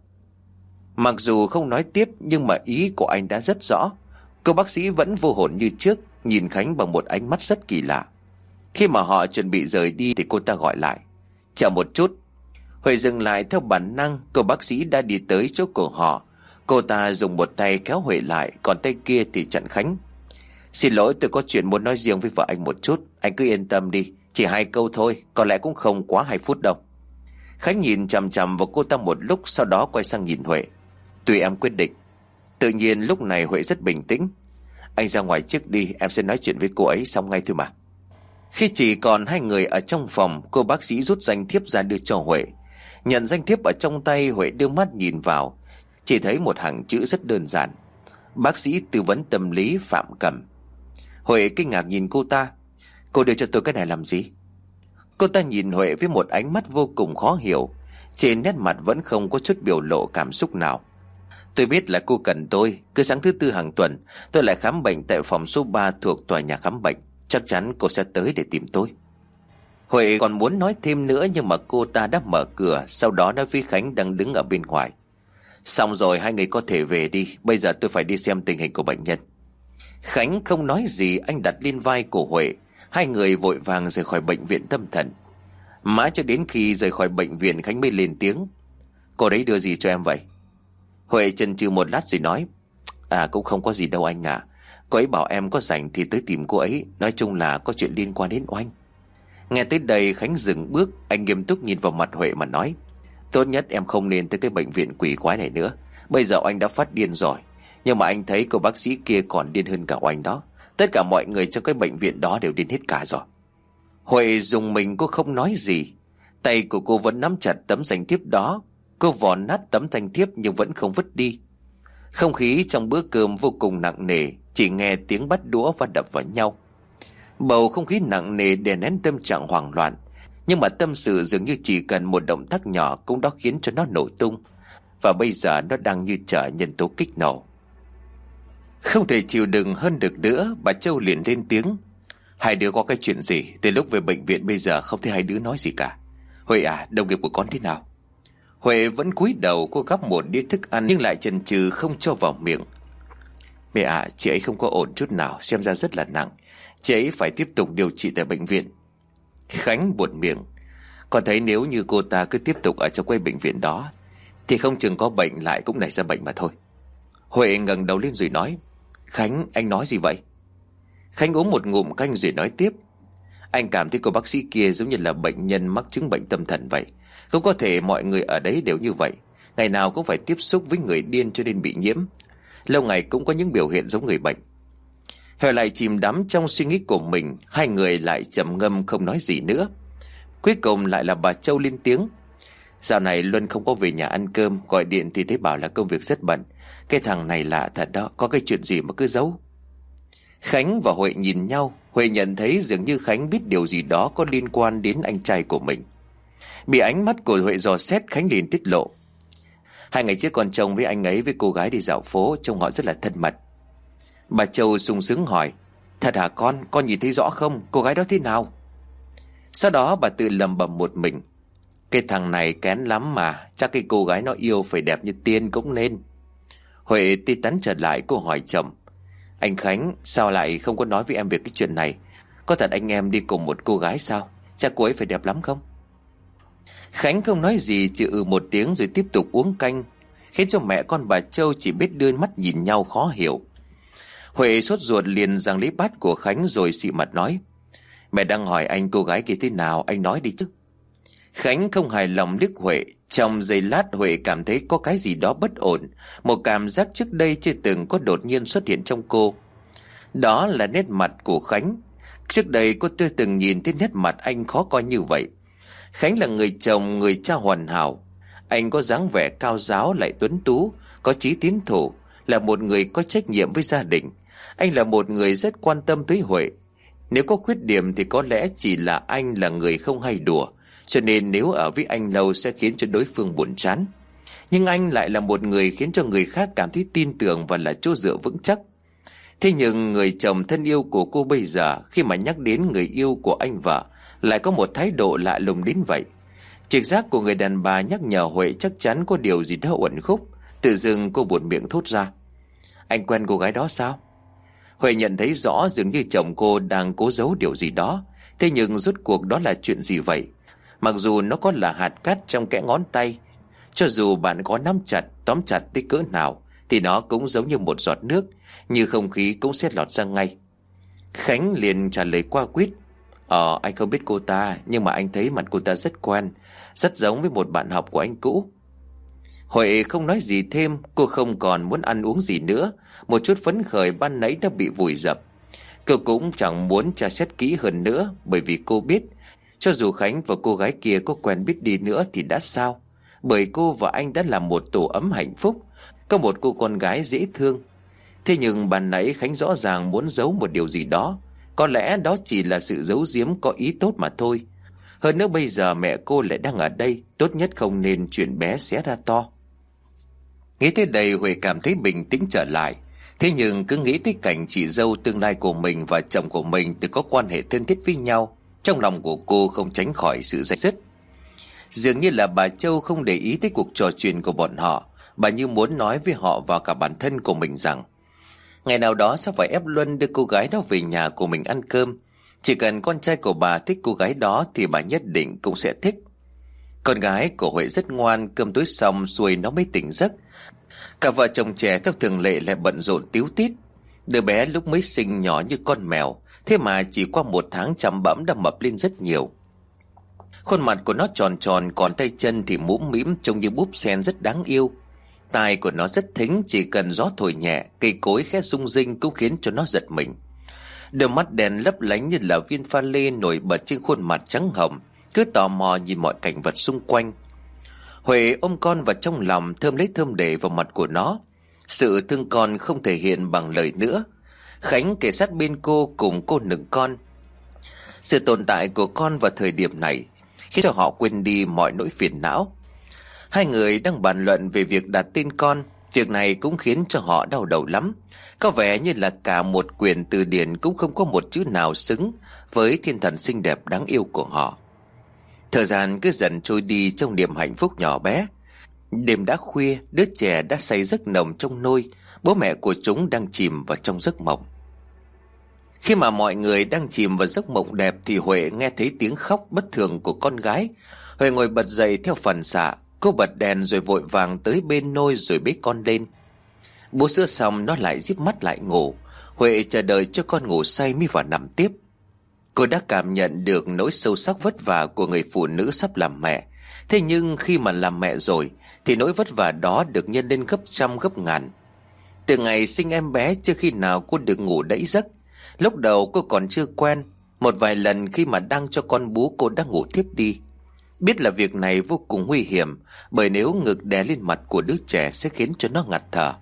Mặc dù không nói tiếp nhưng mà ý của anh đã rất rõ. Cô bác sĩ vẫn vô hồn như trước, nhìn Khánh bằng một ánh mắt rất kỳ lạ. Khi mà họ chuẩn bị rời đi thì cô ta gọi lại: Chờ một chút. Huệ dừng lại theo bản năng. Cô bác sĩ đã đi tới chỗ của họ. Cô ta dùng một tay kéo Huệ lại, còn tay kia thì chặn Khánh. Xin lỗi, tôi có chuyện muốn nói riêng với vợ anh một chút. Anh cứ yên tâm đi, chỉ hai câu thôi, có lẽ cũng không quá hai phút đâu. Khánh nhìn chằm chằm vào cô ta một lúc, sau đó quay sang nhìn Huệ: Tùy em quyết định. Tự nhiên lúc này Huệ rất bình tĩnh: Anh ra ngoài trước đi, em sẽ nói chuyện với cô ấy xong ngay thôi mà. Khi chỉ còn hai người ở trong phòng, cô bác sĩ rút danh thiếp ra đưa cho Huệ. Nhận danh thiếp ở trong tay, Huệ đưa mắt nhìn vào, chỉ thấy một hàng chữ rất đơn giản: Bác sĩ tư vấn tâm lý Phạm Cẩm. Huệ kinh ngạc nhìn cô ta: Cô đưa cho tôi cái này làm gì? Cô ta nhìn Huệ với một ánh mắt vô cùng khó hiểu. Trên nét mặt vẫn không có chút biểu lộ cảm xúc nào. Tôi biết là cô cần tôi. Cứ sáng thứ tư hàng tuần tôi lại khám bệnh tại phòng số ba thuộc tòa nhà khám bệnh. Chắc chắn cô sẽ tới để tìm tôi. Huệ còn muốn nói thêm nữa nhưng mà cô ta đã mở cửa, sau đó nói với Khánh đang đứng ở bên ngoài: Xong rồi, hai người có thể về đi. Bây giờ tôi phải đi xem tình hình của bệnh nhân. Khánh không nói gì, anh đặt lên vai của Huệ. Hai người vội vàng rời khỏi bệnh viện tâm thần. Mãi cho đến khi rời khỏi bệnh viện, Khánh mới lên tiếng: Cô đấy đưa gì cho em vậy? Huệ chần chừ một lát rồi nói: À, cũng không có gì đâu anh ạ. à. Cô ấy bảo em có rảnh thì tới tìm cô ấy. Nói chung là có chuyện liên quan đến Oanh. Nghe tới đây Khánh dừng bước. Anh nghiêm túc nhìn vào mặt Huệ mà nói: Tốt nhất em không nên tới cái bệnh viện quỷ quái này nữa. Bây giờ Oanh đã phát điên rồi. Nhưng mà anh thấy cô bác sĩ kia còn điên hơn cả Oanh đó. Tất cả mọi người trong cái bệnh viện đó đều điên hết cả rồi. Huệ dùng mình, cô không nói gì. Tay của cô vẫn nắm chặt tấm danh thiếp đó. Cô vò nát tấm danh thiếp nhưng vẫn không vứt đi. Không khí trong bữa cơm vô cùng nặng nề, chỉ nghe tiếng bắt đũa và đập vào nhau. Bầu không khí nặng nề đè nén tâm trạng hoảng loạn. Nhưng mà tâm sự dường như chỉ cần một động tác nhỏ cũng đó khiến cho nó nổ tung. Và bây giờ nó đang như trở nhân tố kích nổ. Không thể chịu đựng hơn được nữa, bà Châu liền lên tiếng: Hai đứa có cái chuyện gì? Từ lúc về bệnh viện bây giờ không thấy hai đứa nói gì cả. Huệ à, đồng nghiệp của con thế nào? Huệ vẫn cúi đầu, cô gắp một đĩa thức ăn nhưng lại chần chừ không cho vào miệng. Mẹ ạ, à, chị ấy không có ổn chút nào, xem ra rất là nặng. Chị ấy phải tiếp tục điều trị tại bệnh viện. Khánh buột miệng: Con thấy nếu như cô ta cứ tiếp tục ở trong quay bệnh viện đó thì không chừng có bệnh lại cũng nảy ra bệnh mà thôi. Huệ ngẩng đầu lên rồi nói: Khánh, anh nói gì vậy? Khánh uống một ngụm canh rồi nói tiếp: Anh cảm thấy cô bác sĩ kia giống như là bệnh nhân mắc chứng bệnh tâm thần vậy. Không có thể mọi người ở đấy đều như vậy, ngày nào cũng phải tiếp xúc với người điên cho nên bị nhiễm. Lâu ngày cũng có những biểu hiện giống người bệnh. Huệ lại chìm đắm trong suy nghĩ của mình. Hai người lại trầm ngâm không nói gì nữa. Cuối cùng lại là bà Châu lên tiếng. Dạo này Luân không có về nhà ăn cơm, gọi điện thì thấy bảo là công việc rất bận. Cái thằng này lạ thật đó, có cái chuyện gì mà cứ giấu. Khánh và Huệ nhìn nhau. Huệ nhận thấy dường như Khánh biết điều gì đó có liên quan đến anh trai của mình. Bị ánh mắt của Huệ dò xét, Khánh liền tiết lộ. Hai ngày trước con chồng với anh ấy với cô gái đi dạo phố, trông họ rất là thân mật. Bà Châu sung sướng hỏi. Thật hả con, con nhìn thấy rõ không, cô gái đó thế nào? Sau đó bà tự lẩm bẩm một mình. Cái thằng này kén lắm mà, chắc cái cô gái nó yêu phải đẹp như tiên cũng nên. Huệ tí tắn trở lại, cô hỏi chồng. Anh Khánh, sao lại không có nói với em về cái chuyện này? Có thật anh em đi cùng một cô gái sao? Chắc cô ấy phải đẹp lắm không? Khánh không nói gì, chỉ ừ một tiếng rồi tiếp tục uống canh, khiến cho mẹ con bà Châu chỉ biết đưa mắt nhìn nhau khó hiểu. Huệ sốt ruột liền giằng lấy bát của Khánh rồi xị mặt nói. Mẹ đang hỏi anh cô gái kia thế nào, anh nói đi chứ. Khánh không hài lòng liếc Huệ. Trong giây lát Huệ cảm thấy có cái gì đó bất ổn. Một cảm giác trước đây chưa từng có đột nhiên xuất hiện trong cô. Đó là nét mặt của Khánh. Trước đây cô chưa từng nhìn thấy nét mặt anh khó coi như vậy. Khánh là người chồng, người cha hoàn hảo. Anh có dáng vẻ cao ráo lại tuấn tú, có chí tiến thủ, là một người có trách nhiệm với gia đình. Anh là một người rất quan tâm tới Huệ. Nếu có khuyết điểm thì có lẽ chỉ là anh là người không hay đùa, cho nên nếu ở với anh lâu sẽ khiến cho đối phương buồn chán. Nhưng anh lại là một người khiến cho người khác cảm thấy tin tưởng và là chỗ dựa vững chắc. Thế nhưng người chồng thân yêu của cô bây giờ, khi mà nhắc đến người yêu của anh vợ, lại có một thái độ lạ lùng đến vậy. Trực giác của người đàn bà nhắc nhở Huệ chắc chắn có điều gì đó uẩn khúc. Tự dưng cô buột miệng thốt ra. Anh quen cô gái đó sao? Huệ nhận thấy rõ dường như chồng cô đang cố giấu điều gì đó. Thế nhưng rốt cuộc đó là chuyện gì vậy? Mặc dù nó có là hạt cát trong kẽ ngón tay, cho dù bạn có nắm chặt, tóm chặt tới cỡ nào, thì nó cũng giống như một giọt nước, như không khí cũng sẽ lọt ra ngay. Khánh liền trả lời qua quýt. Ờ, anh không biết cô ta, nhưng mà anh thấy mặt cô ta rất quen, rất giống với một bạn học của anh cũ. Huệ không nói gì thêm, cô không còn muốn ăn uống gì nữa. Một chút phấn khởi ban nãy đã bị vùi dập. Cô cũng chẳng muốn tra xét kỹ hơn nữa, bởi vì cô biết, cho dù Khánh và cô gái kia có quen biết đi nữa thì đã sao? Bởi cô và anh đã là một tổ ấm hạnh phúc, có một cô con gái dễ thương. Thế nhưng ban nãy Khánh rõ ràng muốn giấu một điều gì đó. Có lẽ đó chỉ là sự giấu giếm có ý tốt mà thôi. Hơn nữa bây giờ mẹ cô lại đang ở đây, tốt nhất không nên chuyện bé xé ra to. Nghĩ tới đây Huệ cảm thấy bình tĩnh trở lại. Thế nhưng cứ nghĩ tới cảnh chị dâu tương lai của mình và chồng của mình từng có quan hệ thân thiết với nhau, trong lòng của cô không tránh khỏi sự day dứt. Dường như là bà Châu không để ý tới cuộc trò chuyện của bọn họ. Bà như muốn nói với họ và cả bản thân của mình rằng ngày nào đó sẽ phải ép Luân đưa cô gái đó về nhà của mình ăn cơm. Chỉ cần con trai của bà thích cô gái đó thì bà nhất định cũng sẽ thích. Con gái của Huệ rất ngoan, cơm tối xong xuôi nó mới tỉnh giấc. Cả vợ chồng trẻ theo thường lệ lại bận rộn tíu tít. Đứa bé lúc mới sinh nhỏ như con mèo, thế mà chỉ qua một tháng chăm bẵm đã mập lên rất nhiều. Khuôn mặt của nó tròn tròn, còn tay chân thì mũm mĩm trông như búp sen rất đáng yêu. Tai của nó rất thính, chỉ cần gió thổi nhẹ, cây cối khẽ rung rinh cũng khiến cho nó giật mình. Đôi mắt đèn lấp lánh như là viên pha lê nổi bật trên khuôn mặt trắng hồng, cứ tò mò nhìn mọi cảnh vật xung quanh. Huệ ôm con vào trong lòng, thơm lấy thơm để vào mặt của nó. Sự thương con không thể hiện bằng lời nữa. Khánh kề sát bên cô cùng cô nựng con. Sự tồn tại của con vào thời điểm này khiến cho họ quên đi mọi nỗi phiền não. Hai người đang bàn luận về việc đặt tên con. Việc này cũng khiến cho họ đau đầu lắm. Có vẻ như là cả một quyển từ điển cũng không có một chữ nào xứng với thiên thần xinh đẹp đáng yêu của họ. Thời gian cứ dần trôi đi trong niềm hạnh phúc nhỏ bé. Đêm đã khuya, đứa trẻ đã say giấc nồng trong nôi. Bố mẹ của chúng đang chìm vào trong giấc mộng. Khi mà mọi người đang chìm vào giấc mộng đẹp thì Huệ nghe thấy tiếng khóc bất thường của con gái. Huệ ngồi bật dậy theo phản xạ. Cô bật đèn rồi vội vàng tới bên nôi rồi bế con lên. Bú sữa xong nó lại díp mắt lại ngủ. Huệ chờ đợi cho con ngủ say mới vào nằm tiếp. Cô đã cảm nhận được nỗi sâu sắc vất vả của người phụ nữ sắp làm mẹ. Thế nhưng khi mà làm mẹ rồi thì nỗi vất vả đó được nhân lên gấp trăm gấp ngàn. Từ ngày sinh em bé chưa khi nào cô được ngủ đẫy giấc. Lúc đầu cô còn chưa quen. Một vài lần khi mà đang cho con bú cô đã ngủ tiếp đi. Biết là việc này vô cùng nguy hiểm, bởi nếu ngực đè lên mặt của đứa trẻ sẽ khiến cho nó ngạt thở.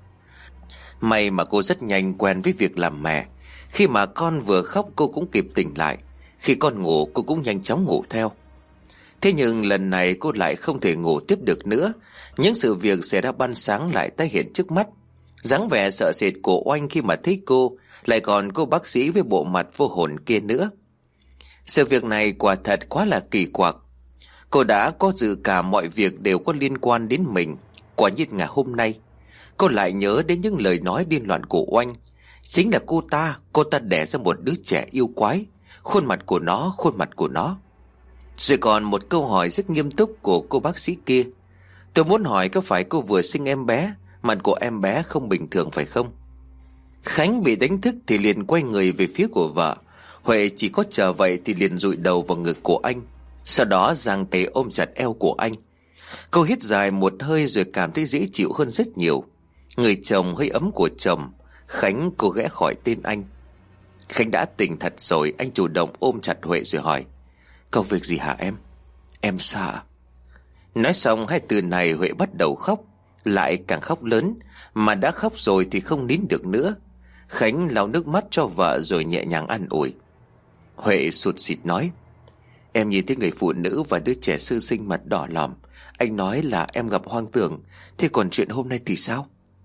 May mà cô rất nhanh quen với việc làm mẹ. Khi mà con vừa khóc cô cũng kịp tỉnh lại. Khi con ngủ cô cũng nhanh chóng ngủ theo. Thế nhưng lần này cô lại không thể ngủ tiếp được nữa. Những sự việc xảy ra ban sáng lại tái hiện trước mắt. Dáng vẻ sợ sệt của Oanh khi mà thấy cô, lại còn cô bác sĩ với bộ mặt vô hồn kia nữa. Sự việc này quả thật quá là kỳ quặc. Cô đã có dự cả mọi việc đều có liên quan đến mình. Quả nhiên ngày hôm nay cô lại nhớ đến những lời nói điên loạn của Oanh. Chính là cô ta, cô ta đẻ ra một đứa trẻ yêu quái. Khuôn mặt của nó, khuôn mặt của nó. Rồi còn một câu hỏi rất nghiêm túc của cô bác sĩ kia. Tôi muốn hỏi có phải cô vừa sinh em bé, mặt của em bé không bình thường phải không? Khánh bị đánh thức thì liền quay người về phía của vợ. Huệ chỉ có chờ vậy thì liền dụi đầu vào ngực của anh. Sau đó giang tay ôm chặt eo của anh. Cô hít dài một hơi rồi cảm thấy dễ chịu hơn rất nhiều. Người chồng hơi ấm của chồng. Khánh cô ghé khỏi tên anh. Khánh đã tỉnh thật rồi. Anh chủ động ôm chặt Huệ rồi hỏi: Có việc gì hả em? Em sợ. Nói xong hai từ này Huệ bắt đầu khóc. Lại càng khóc lớn. Mà đã khóc rồi thì không nín được nữa. Khánh lau nước mắt cho vợ rồi nhẹ nhàng an ủi. Huệ sụt sịt nói: Em nhìn thấy người phụ nữ và đứa trẻ sơ sinh mặt đỏ lòm. Anh nói là em gặp hoang tưởng. Thế còn chuyện hôm nay thì sao?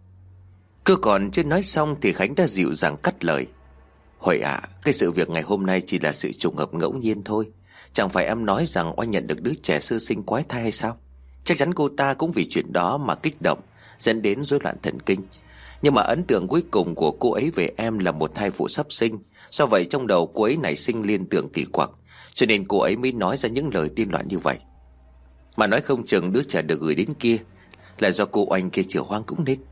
Cứ còn chưa nói xong thì Khánh đã dịu dàng cắt lời: Huệ ạ, à, cái sự việc ngày hôm nay chỉ là sự trùng hợp ngẫu nhiên thôi. Chẳng phải em nói rằng oanh nhận được đứa trẻ sơ sinh quái thai hay sao? Chắc chắn cô ta cũng vì chuyện đó mà kích động, dẫn đến rối loạn thần kinh. Nhưng mà ấn tượng cuối cùng của cô ấy về em là một thai phụ sắp sinh. Do vậy trong đầu cô ấy nảy sinh liên tưởng kỳ quặc, cho nên cô ấy mới nói ra những lời điên loạn như vậy. Mà nói không chừng đứa trẻ được gửi đến kia là do cô oanh kia chữa hoang cũng nên.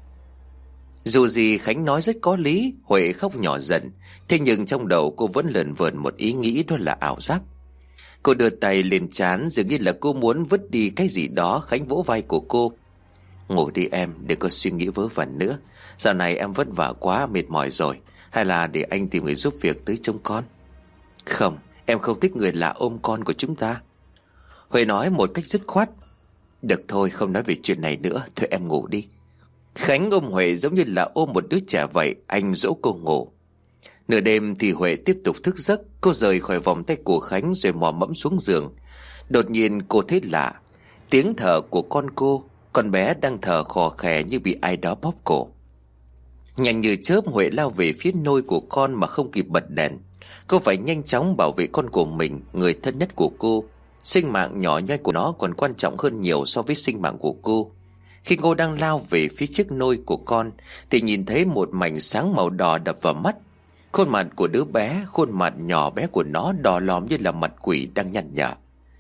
Dù gì Khánh nói rất có lý. Huệ khóc nhỏ dần. Thế nhưng trong đầu cô vẫn lờn vờn một ý nghĩ, đó là ảo giác. Cô đưa tay lên trán, dường như là cô muốn vứt đi cái gì đó. Khánh vỗ vai của cô: Ngủ đi em, đừng có suy nghĩ vớ vẩn nữa. Dạo này em vất vả quá, mệt mỏi rồi. Hay là để anh tìm người giúp việc tới trông con? Không, em không thích người lạ ôm con của chúng ta. Huệ nói một cách dứt khoát. Được thôi, không nói về chuyện này nữa. Thôi em ngủ đi. Khánh ôm Huệ giống như là ôm một đứa trẻ vậy. Anh dỗ cô ngủ. Nửa đêm thì Huệ tiếp tục thức giấc. Cô rời khỏi vòng tay của Khánh rồi mò mẫm xuống giường. Đột nhiên cô thấy lạ. Tiếng thở của con cô. Con bé đang thở khò khè như bị ai đó bóp cổ. Nhanh như chớp Huệ lao về phía nôi của con mà không kịp bật đèn. Cô phải nhanh chóng bảo vệ con của mình, người thân nhất của cô. Sinh mạng nhỏ nhoi của nó còn quan trọng hơn nhiều so với sinh mạng của cô. Khi cô đang lao về phía chiếc nôi của con thì nhìn thấy một mảnh sáng màu đỏ đập vào mắt. Khuôn mặt của đứa bé, khuôn mặt nhỏ bé của nó đỏ lòm như là mặt quỷ đang nhăn nhở.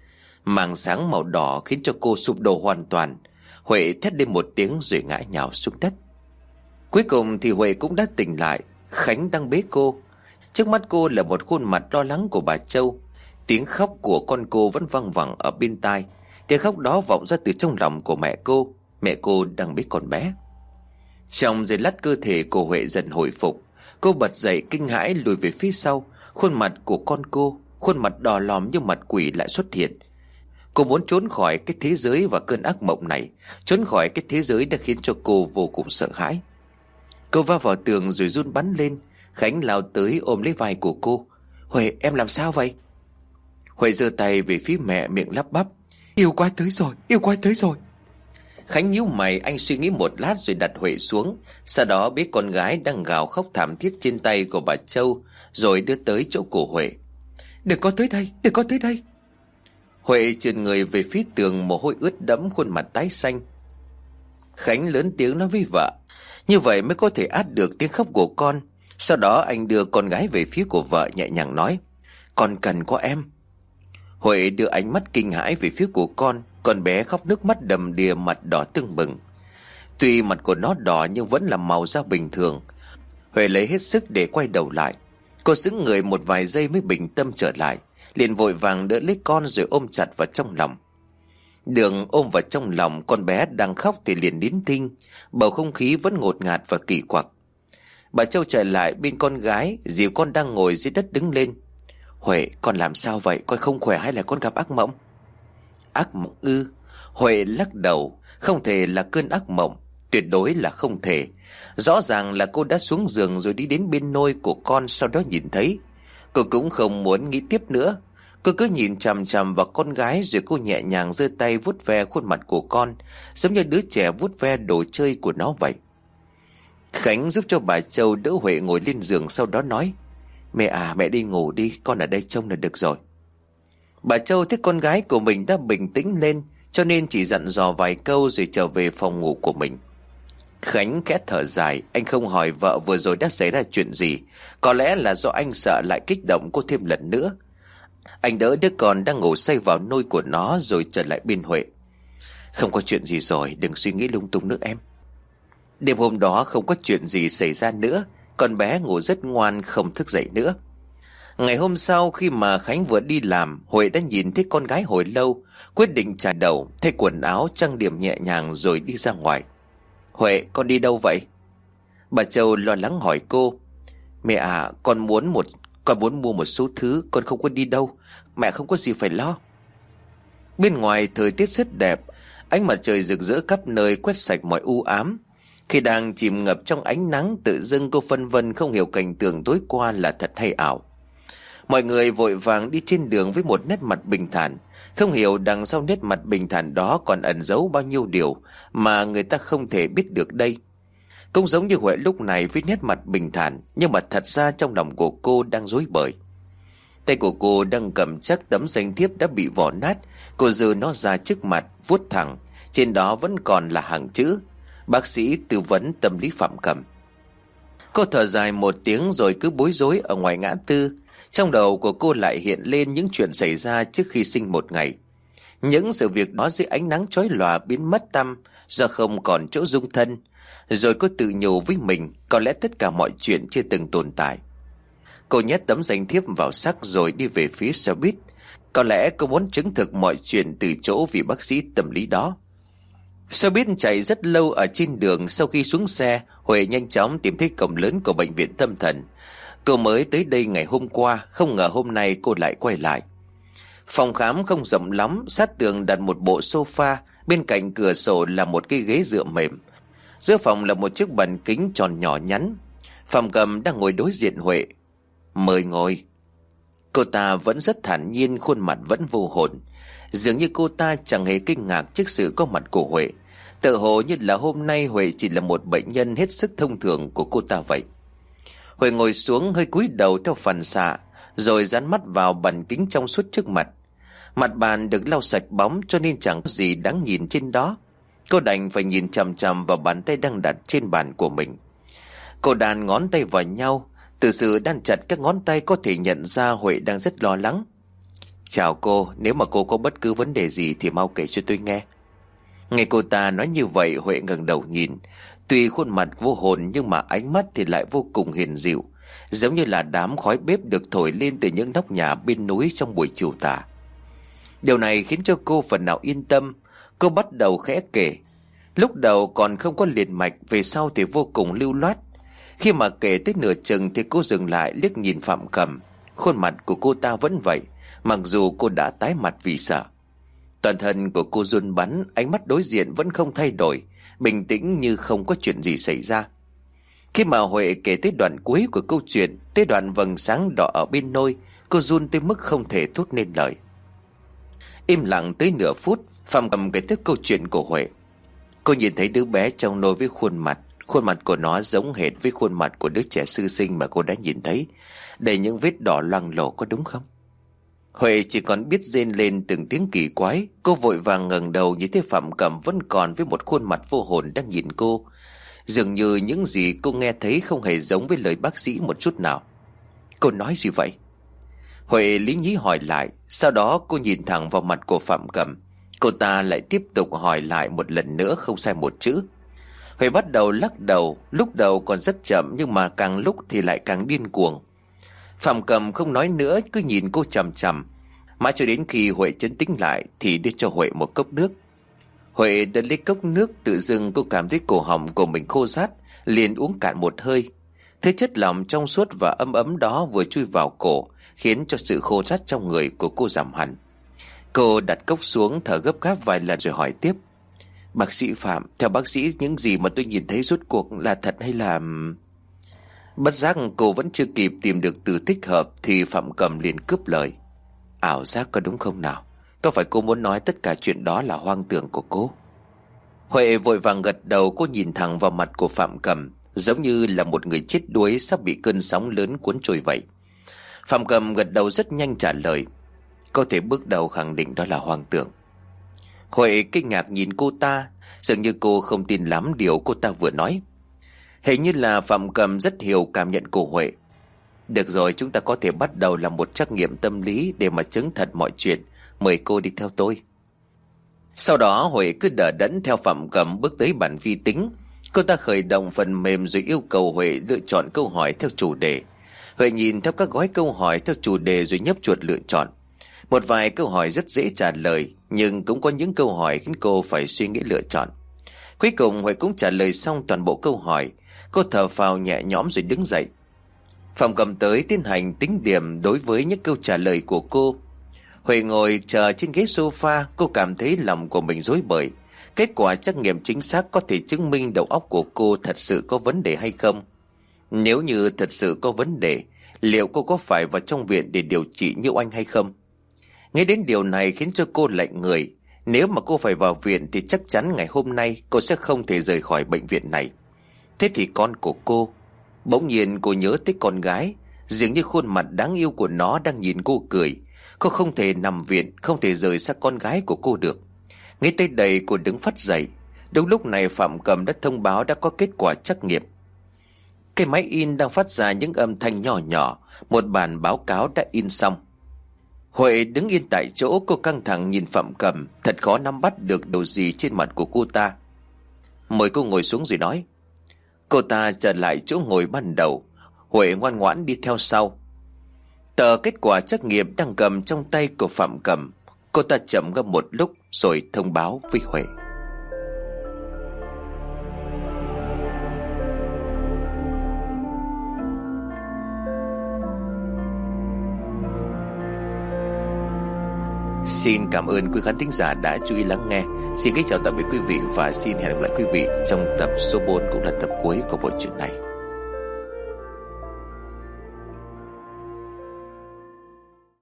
Màng sáng màu đỏ khiến cho cô sụp đổ hoàn toàn. Huệ thét lên một tiếng rồi ngã nhào xuống đất. Cuối cùng thì Huệ cũng đã tỉnh lại. Khánh đang bế cô. Trước mắt cô là một khuôn mặt lo lắng của bà Châu. Tiếng khóc của con cô vẫn văng vẳng ở bên tai. Tiếng khóc đó vọng ra từ trong lòng của mẹ cô. Mẹ cô đang bế con bé. Trong giây lát cơ thể của Huệ dần hồi phục. Cô bật dậy kinh hãi lùi về phía sau. Khuôn mặt của con cô, khuôn mặt đỏ lòm như mặt quỷ lại xuất hiện. Cô muốn trốn khỏi cái thế giới và cơn ác mộng này. Trốn khỏi cái thế giới đã khiến cho cô vô cùng sợ hãi. Cô va vào tường rồi run bắn lên. Khánh lao tới ôm lấy vai của cô. Huệ, em làm sao vậy? Huệ giơ tay về phía mẹ, miệng lắp bắp. Yêu quái tới rồi, yêu quái tới rồi. Khánh nhíu mày, anh suy nghĩ một lát rồi đặt Huệ xuống. Sau đó bế con gái đang gào khóc thảm thiết trên tay của bà Châu rồi đưa tới chỗ của Huệ. Đừng có tới đây, đừng có tới đây. Huệ trườn người về phía tường, mồ hôi ướt đẫm, khuôn mặt tái xanh. Khánh lớn tiếng nói với vợ. Như vậy mới có thể át được tiếng khóc của con. Sau đó anh đưa con gái về phía của vợ, nhẹ nhàng nói. Con cần có em. Huệ đưa ánh mắt kinh hãi về phía của con. Con bé khóc nước mắt đầm đìa, mặt đỏ tưng bừng. Tuy mặt của nó đỏ nhưng vẫn là màu da bình thường. Huệ lấy hết sức để quay đầu lại. Cô sững người một vài giây mới bình tâm trở lại, liền vội vàng đỡ lấy con rồi ôm chặt vào trong lòng. Đường ôm vào trong lòng con bé đang khóc thì liền nín thinh, bầu không khí vẫn ngột ngạt và kỳ quặc. Bà Châu trở lại bên con gái, dìu con đang ngồi dưới đất đứng lên. Huệ, con làm sao vậy? Con không khỏe hay là con gặp ác mộng? Ác mộng ư? Huệ lắc đầu. Không thể là cơn ác mộng, tuyệt đối là không thể. Rõ ràng là cô đã xuống giường rồi đi đến bên nôi của con, sau đó nhìn thấy. Cô cũng không muốn nghĩ tiếp nữa. Cô cứ nhìn chằm chằm vào con gái, rồi cô nhẹ nhàng giơ tay vuốt ve khuôn mặt của con, giống như đứa trẻ vuốt ve đồ chơi của nó vậy. Khánh giúp cho bà Châu đỡ Huệ ngồi lên giường, sau đó nói: Mẹ à, mẹ đi ngủ đi, con ở đây trông là được rồi. Bà Châu thấy con gái của mình đã bình tĩnh lên, cho nên chỉ dặn dò vài câu rồi trở về phòng ngủ của mình. Khánh khẽ thở dài, anh không hỏi vợ vừa rồi đã xảy ra chuyện gì. Có lẽ là do anh sợ lại kích động cô thêm lần nữa. Anh đỡ đứa con đang ngủ say vào nôi của nó rồi trở lại bên Huệ. Không có chuyện gì rồi, đừng suy nghĩ lung tung nữa em. Đêm hôm đó không có chuyện gì xảy ra nữa, con bé ngủ rất ngoan, không thức dậy nữa. Ngày hôm sau khi mà Khánh vừa đi làm, Huệ đã nhìn thấy con gái hồi lâu, quyết định chải đầu, thay quần áo, trang điểm nhẹ nhàng rồi đi ra ngoài. Huệ, con đi đâu vậy? Bà Châu lo lắng hỏi cô. Mẹ à, con muốn một con muốn mua một số thứ, con không có đi đâu. Mẹ không có gì phải lo. Bên ngoài thời tiết rất đẹp, ánh mặt trời rực rỡ khắp nơi quét sạch mọi u ám. Khi đang chìm ngập trong ánh nắng, tự dưng cô phân vân không hiểu cảnh tượng tối qua là thật hay ảo. Mọi người vội vàng đi trên đường với một nét mặt bình thản, không hiểu đằng sau nét mặt bình thản đó còn ẩn giấu bao nhiêu điều mà người ta không thể biết được đây. Cũng giống như Huệ lúc này với nét mặt bình thản, nhưng mà thật ra trong lòng của cô đang rối bời. Tay của cô đang cầm chắc tấm danh thiếp đã bị vỏ nát. Cô giơ nó ra trước mặt, vuốt thẳng. Trên đó vẫn còn là hàng chữ: Bác sĩ tư vấn tâm lý Phạm Cầm. Cô thở dài một tiếng rồi cứ bối rối ở ngoài ngã tư. Trong đầu của cô lại hiện lên những chuyện xảy ra trước khi sinh một ngày. Những sự việc đó dưới ánh nắng chói lòa biến mất tăm do không còn chỗ dung thân. Rồi cô tự nhủ với mình, có lẽ tất cả mọi chuyện chưa từng tồn tại. Cô nhét tấm danh thiếp vào xắc rồi đi về phía xe buýt. Có lẽ cô muốn chứng thực mọi chuyện từ chỗ vị bác sĩ tâm lý đó. Xe buýt chạy rất lâu ở trên đường. Sau khi xuống xe, Huệ nhanh chóng tìm thấy cổng lớn của bệnh viện tâm thần. Cô mới tới đây ngày hôm qua, không ngờ hôm nay cô lại quay lại. Phòng khám không rộng lắm, sát tường đặt một bộ sofa, bên cạnh cửa sổ là một cái ghế dựa mềm. Giữa phòng là một chiếc bàn kính tròn nhỏ nhắn. Phạm Cầm đang ngồi đối diện Huệ. Mời ngồi. Cô ta vẫn rất thản nhiên, khuôn mặt vẫn vô hồn. Dường như cô ta chẳng hề kinh ngạc trước sự có mặt của Huệ. Tự hồ như là hôm nay Huệ chỉ là một bệnh nhân hết sức thông thường của cô ta vậy. Huệ ngồi xuống hơi cúi đầu theo phản xạ, rồi dán mắt vào bàn kính trong suốt trước mặt. Mặt bàn được lau sạch bóng cho nên chẳng có gì đáng nhìn trên đó. Cô đành phải nhìn chằm chằm vào bàn tay đang đặt trên bàn của mình. Cô đan ngón tay vào nhau. Từ sự đan chặt các ngón tay có thể nhận ra Huệ đang rất lo lắng. Chào cô, nếu mà cô có bất cứ vấn đề gì thì mau kể cho tôi nghe. Nghe cô ta nói như vậy, Huệ ngẩng đầu nhìn. Tuy khuôn mặt vô hồn nhưng mà ánh mắt thì lại vô cùng hiền dịu, giống như là đám khói bếp được thổi lên từ những nóc nhà bên núi trong buổi chiều tà. Điều này khiến cho cô phần nào yên tâm. Cô bắt đầu khẽ kể. Lúc đầu còn không có liền mạch, về sau thì vô cùng lưu loát. Khi mà kể tới nửa chừng thì cô dừng lại liếc nhìn Phạm Cầm. Khuôn mặt của cô ta vẫn vậy, mặc dù cô đã tái mặt vì sợ. Toàn thân của cô run bắn, ánh mắt đối diện vẫn không thay đổi, bình tĩnh như không có chuyện gì xảy ra. Khi mà Huệ kể tới đoạn cuối của câu chuyện, tới đoạn vầng sáng đỏ ở bên nôi, cô run tới mức không thể thốt nên lời. Im lặng tới nửa phút, Phạm Cầm kể tiếp câu chuyện của Huệ. Cô nhìn thấy đứa bé trong nôi với khuôn mặt Khuôn mặt của nó giống hệt với khuôn mặt của đứa trẻ sơ sinh mà cô đã nhìn thấy, đầy những vết đỏ loang lổ, có đúng không? Huệ chỉ còn biết rên lên từng tiếng kỳ quái. Cô vội vàng ngẩng đầu nhìn thấy Phạm Cầm vẫn còn với một khuôn mặt vô hồn đang nhìn cô. Dường như những gì cô nghe thấy không hề giống với lời bác sĩ một chút nào. Cô nói gì vậy? Huệ lý nhí hỏi lại. Sau đó cô nhìn thẳng vào mặt của Phạm Cầm. Cô ta lại tiếp tục hỏi lại một lần nữa, không sai một chữ. Huệ bắt đầu lắc đầu. Lúc đầu còn rất chậm, nhưng mà càng lúc thì lại càng điên cuồng. Phạm Cầm không nói nữa, cứ nhìn cô chằm chằm. Mãi cho đến khi Huệ trấn tĩnh lại thì đưa cho Huệ một cốc nước. Huệ đã lấy cốc nước, tự dưng cô cảm thấy cổ họng của mình khô rát, liền uống cạn một hơi. Thế chất lỏng trong suốt và ấm ấm đó vừa chui vào cổ, khiến cho sự khô rát trong người của cô giảm hẳn. Cô đặt cốc xuống, thở gấp gáp vài lần rồi hỏi tiếp: "Bác sĩ Phạm, theo bác sĩ những gì mà tôi nhìn thấy rốt cuộc là thật hay là..." Bất giác cô vẫn chưa kịp tìm được từ thích hợp thì Phạm Cầm liền cướp lời: "Ảo giác có đúng không nào? Có phải cô muốn nói tất cả chuyện đó là hoang tưởng của cô?" Huệ vội vàng gật đầu. Cô nhìn thẳng vào mặt của Phạm Cầm, giống như là một người chết đuối sắp bị cơn sóng lớn cuốn trôi vậy. Phạm Cầm gật đầu rất nhanh trả lời: "Có thể bước đầu khẳng định đó là hoang tưởng." Huệ kinh ngạc nhìn cô ta, dường như cô không tin lắm điều cô ta vừa nói. Hình như là Phạm Cầm rất hiểu cảm nhận của Huệ. "Được rồi, chúng ta có thể bắt đầu làm một trắc nghiệm tâm lý để mà chứng thật mọi chuyện. Mời cô đi theo tôi." Sau đó Huệ cứ đờ đẫn theo Phạm Cầm bước tới bàn vi tính. Cô ta khởi động phần mềm rồi yêu cầu Huệ lựa chọn câu hỏi theo chủ đề. Huệ nhìn theo các gói câu hỏi theo chủ đề rồi nhấp chuột lựa chọn. Một vài câu hỏi rất dễ trả lời, nhưng cũng có những câu hỏi khiến cô phải suy nghĩ lựa chọn. Cuối cùng Huệ cũng trả lời xong toàn bộ câu hỏi. Cô thở phào nhẹ nhõm rồi đứng dậy. Phạm Cầm tới tiến hành tính điểm đối với những câu trả lời của cô. Huệ ngồi chờ trên ghế sofa. Cô cảm thấy lòng của mình rối bời. Kết quả trắc nghiệm chính xác có thể chứng minh đầu óc của cô thật sự có vấn đề hay không. Nếu như thật sự có vấn đề, liệu cô có phải vào trong viện để điều trị như anh hay không? Nghe đến điều này khiến cho cô lạnh người. Nếu mà cô phải vào viện thì chắc chắn ngày hôm nay cô sẽ không thể rời khỏi bệnh viện này. Thế thì con của cô... Bỗng nhiên cô nhớ tới con gái, dường như khuôn mặt đáng yêu của nó đang nhìn cô cười. Cô không thể nằm viện, không thể rời xa con gái của cô được. Ngay tới đây cô đứng phắt dậy. Đúng lúc này Phạm Cầm đã thông báo đã có kết quả trắc nghiệm. Cái máy in đang phát ra những âm thanh nhỏ nhỏ. Một bản báo cáo đã in xong. Huệ đứng yên tại chỗ, cô căng thẳng nhìn Phạm Cầm. Thật khó nắm bắt được điều gì trên mặt của cô ta. Mời cô ngồi xuống rồi nói. Cô ta trở lại chỗ ngồi ban đầu. Huệ ngoan ngoãn đi theo sau. Tờ kết quả trắc nghiệm đang cầm trong tay của Phạm Cầm. Cô ta chậm ngâm một lúc rồi thông báo với Huệ. Xin cảm ơn quý khán thính giả đã chú ý lắng nghe. Xin kính chào tạm biệt quý vị và xin hẹn gặp lại quý vị trong tập số bốn cũng là tập cuối của bộ truyện này.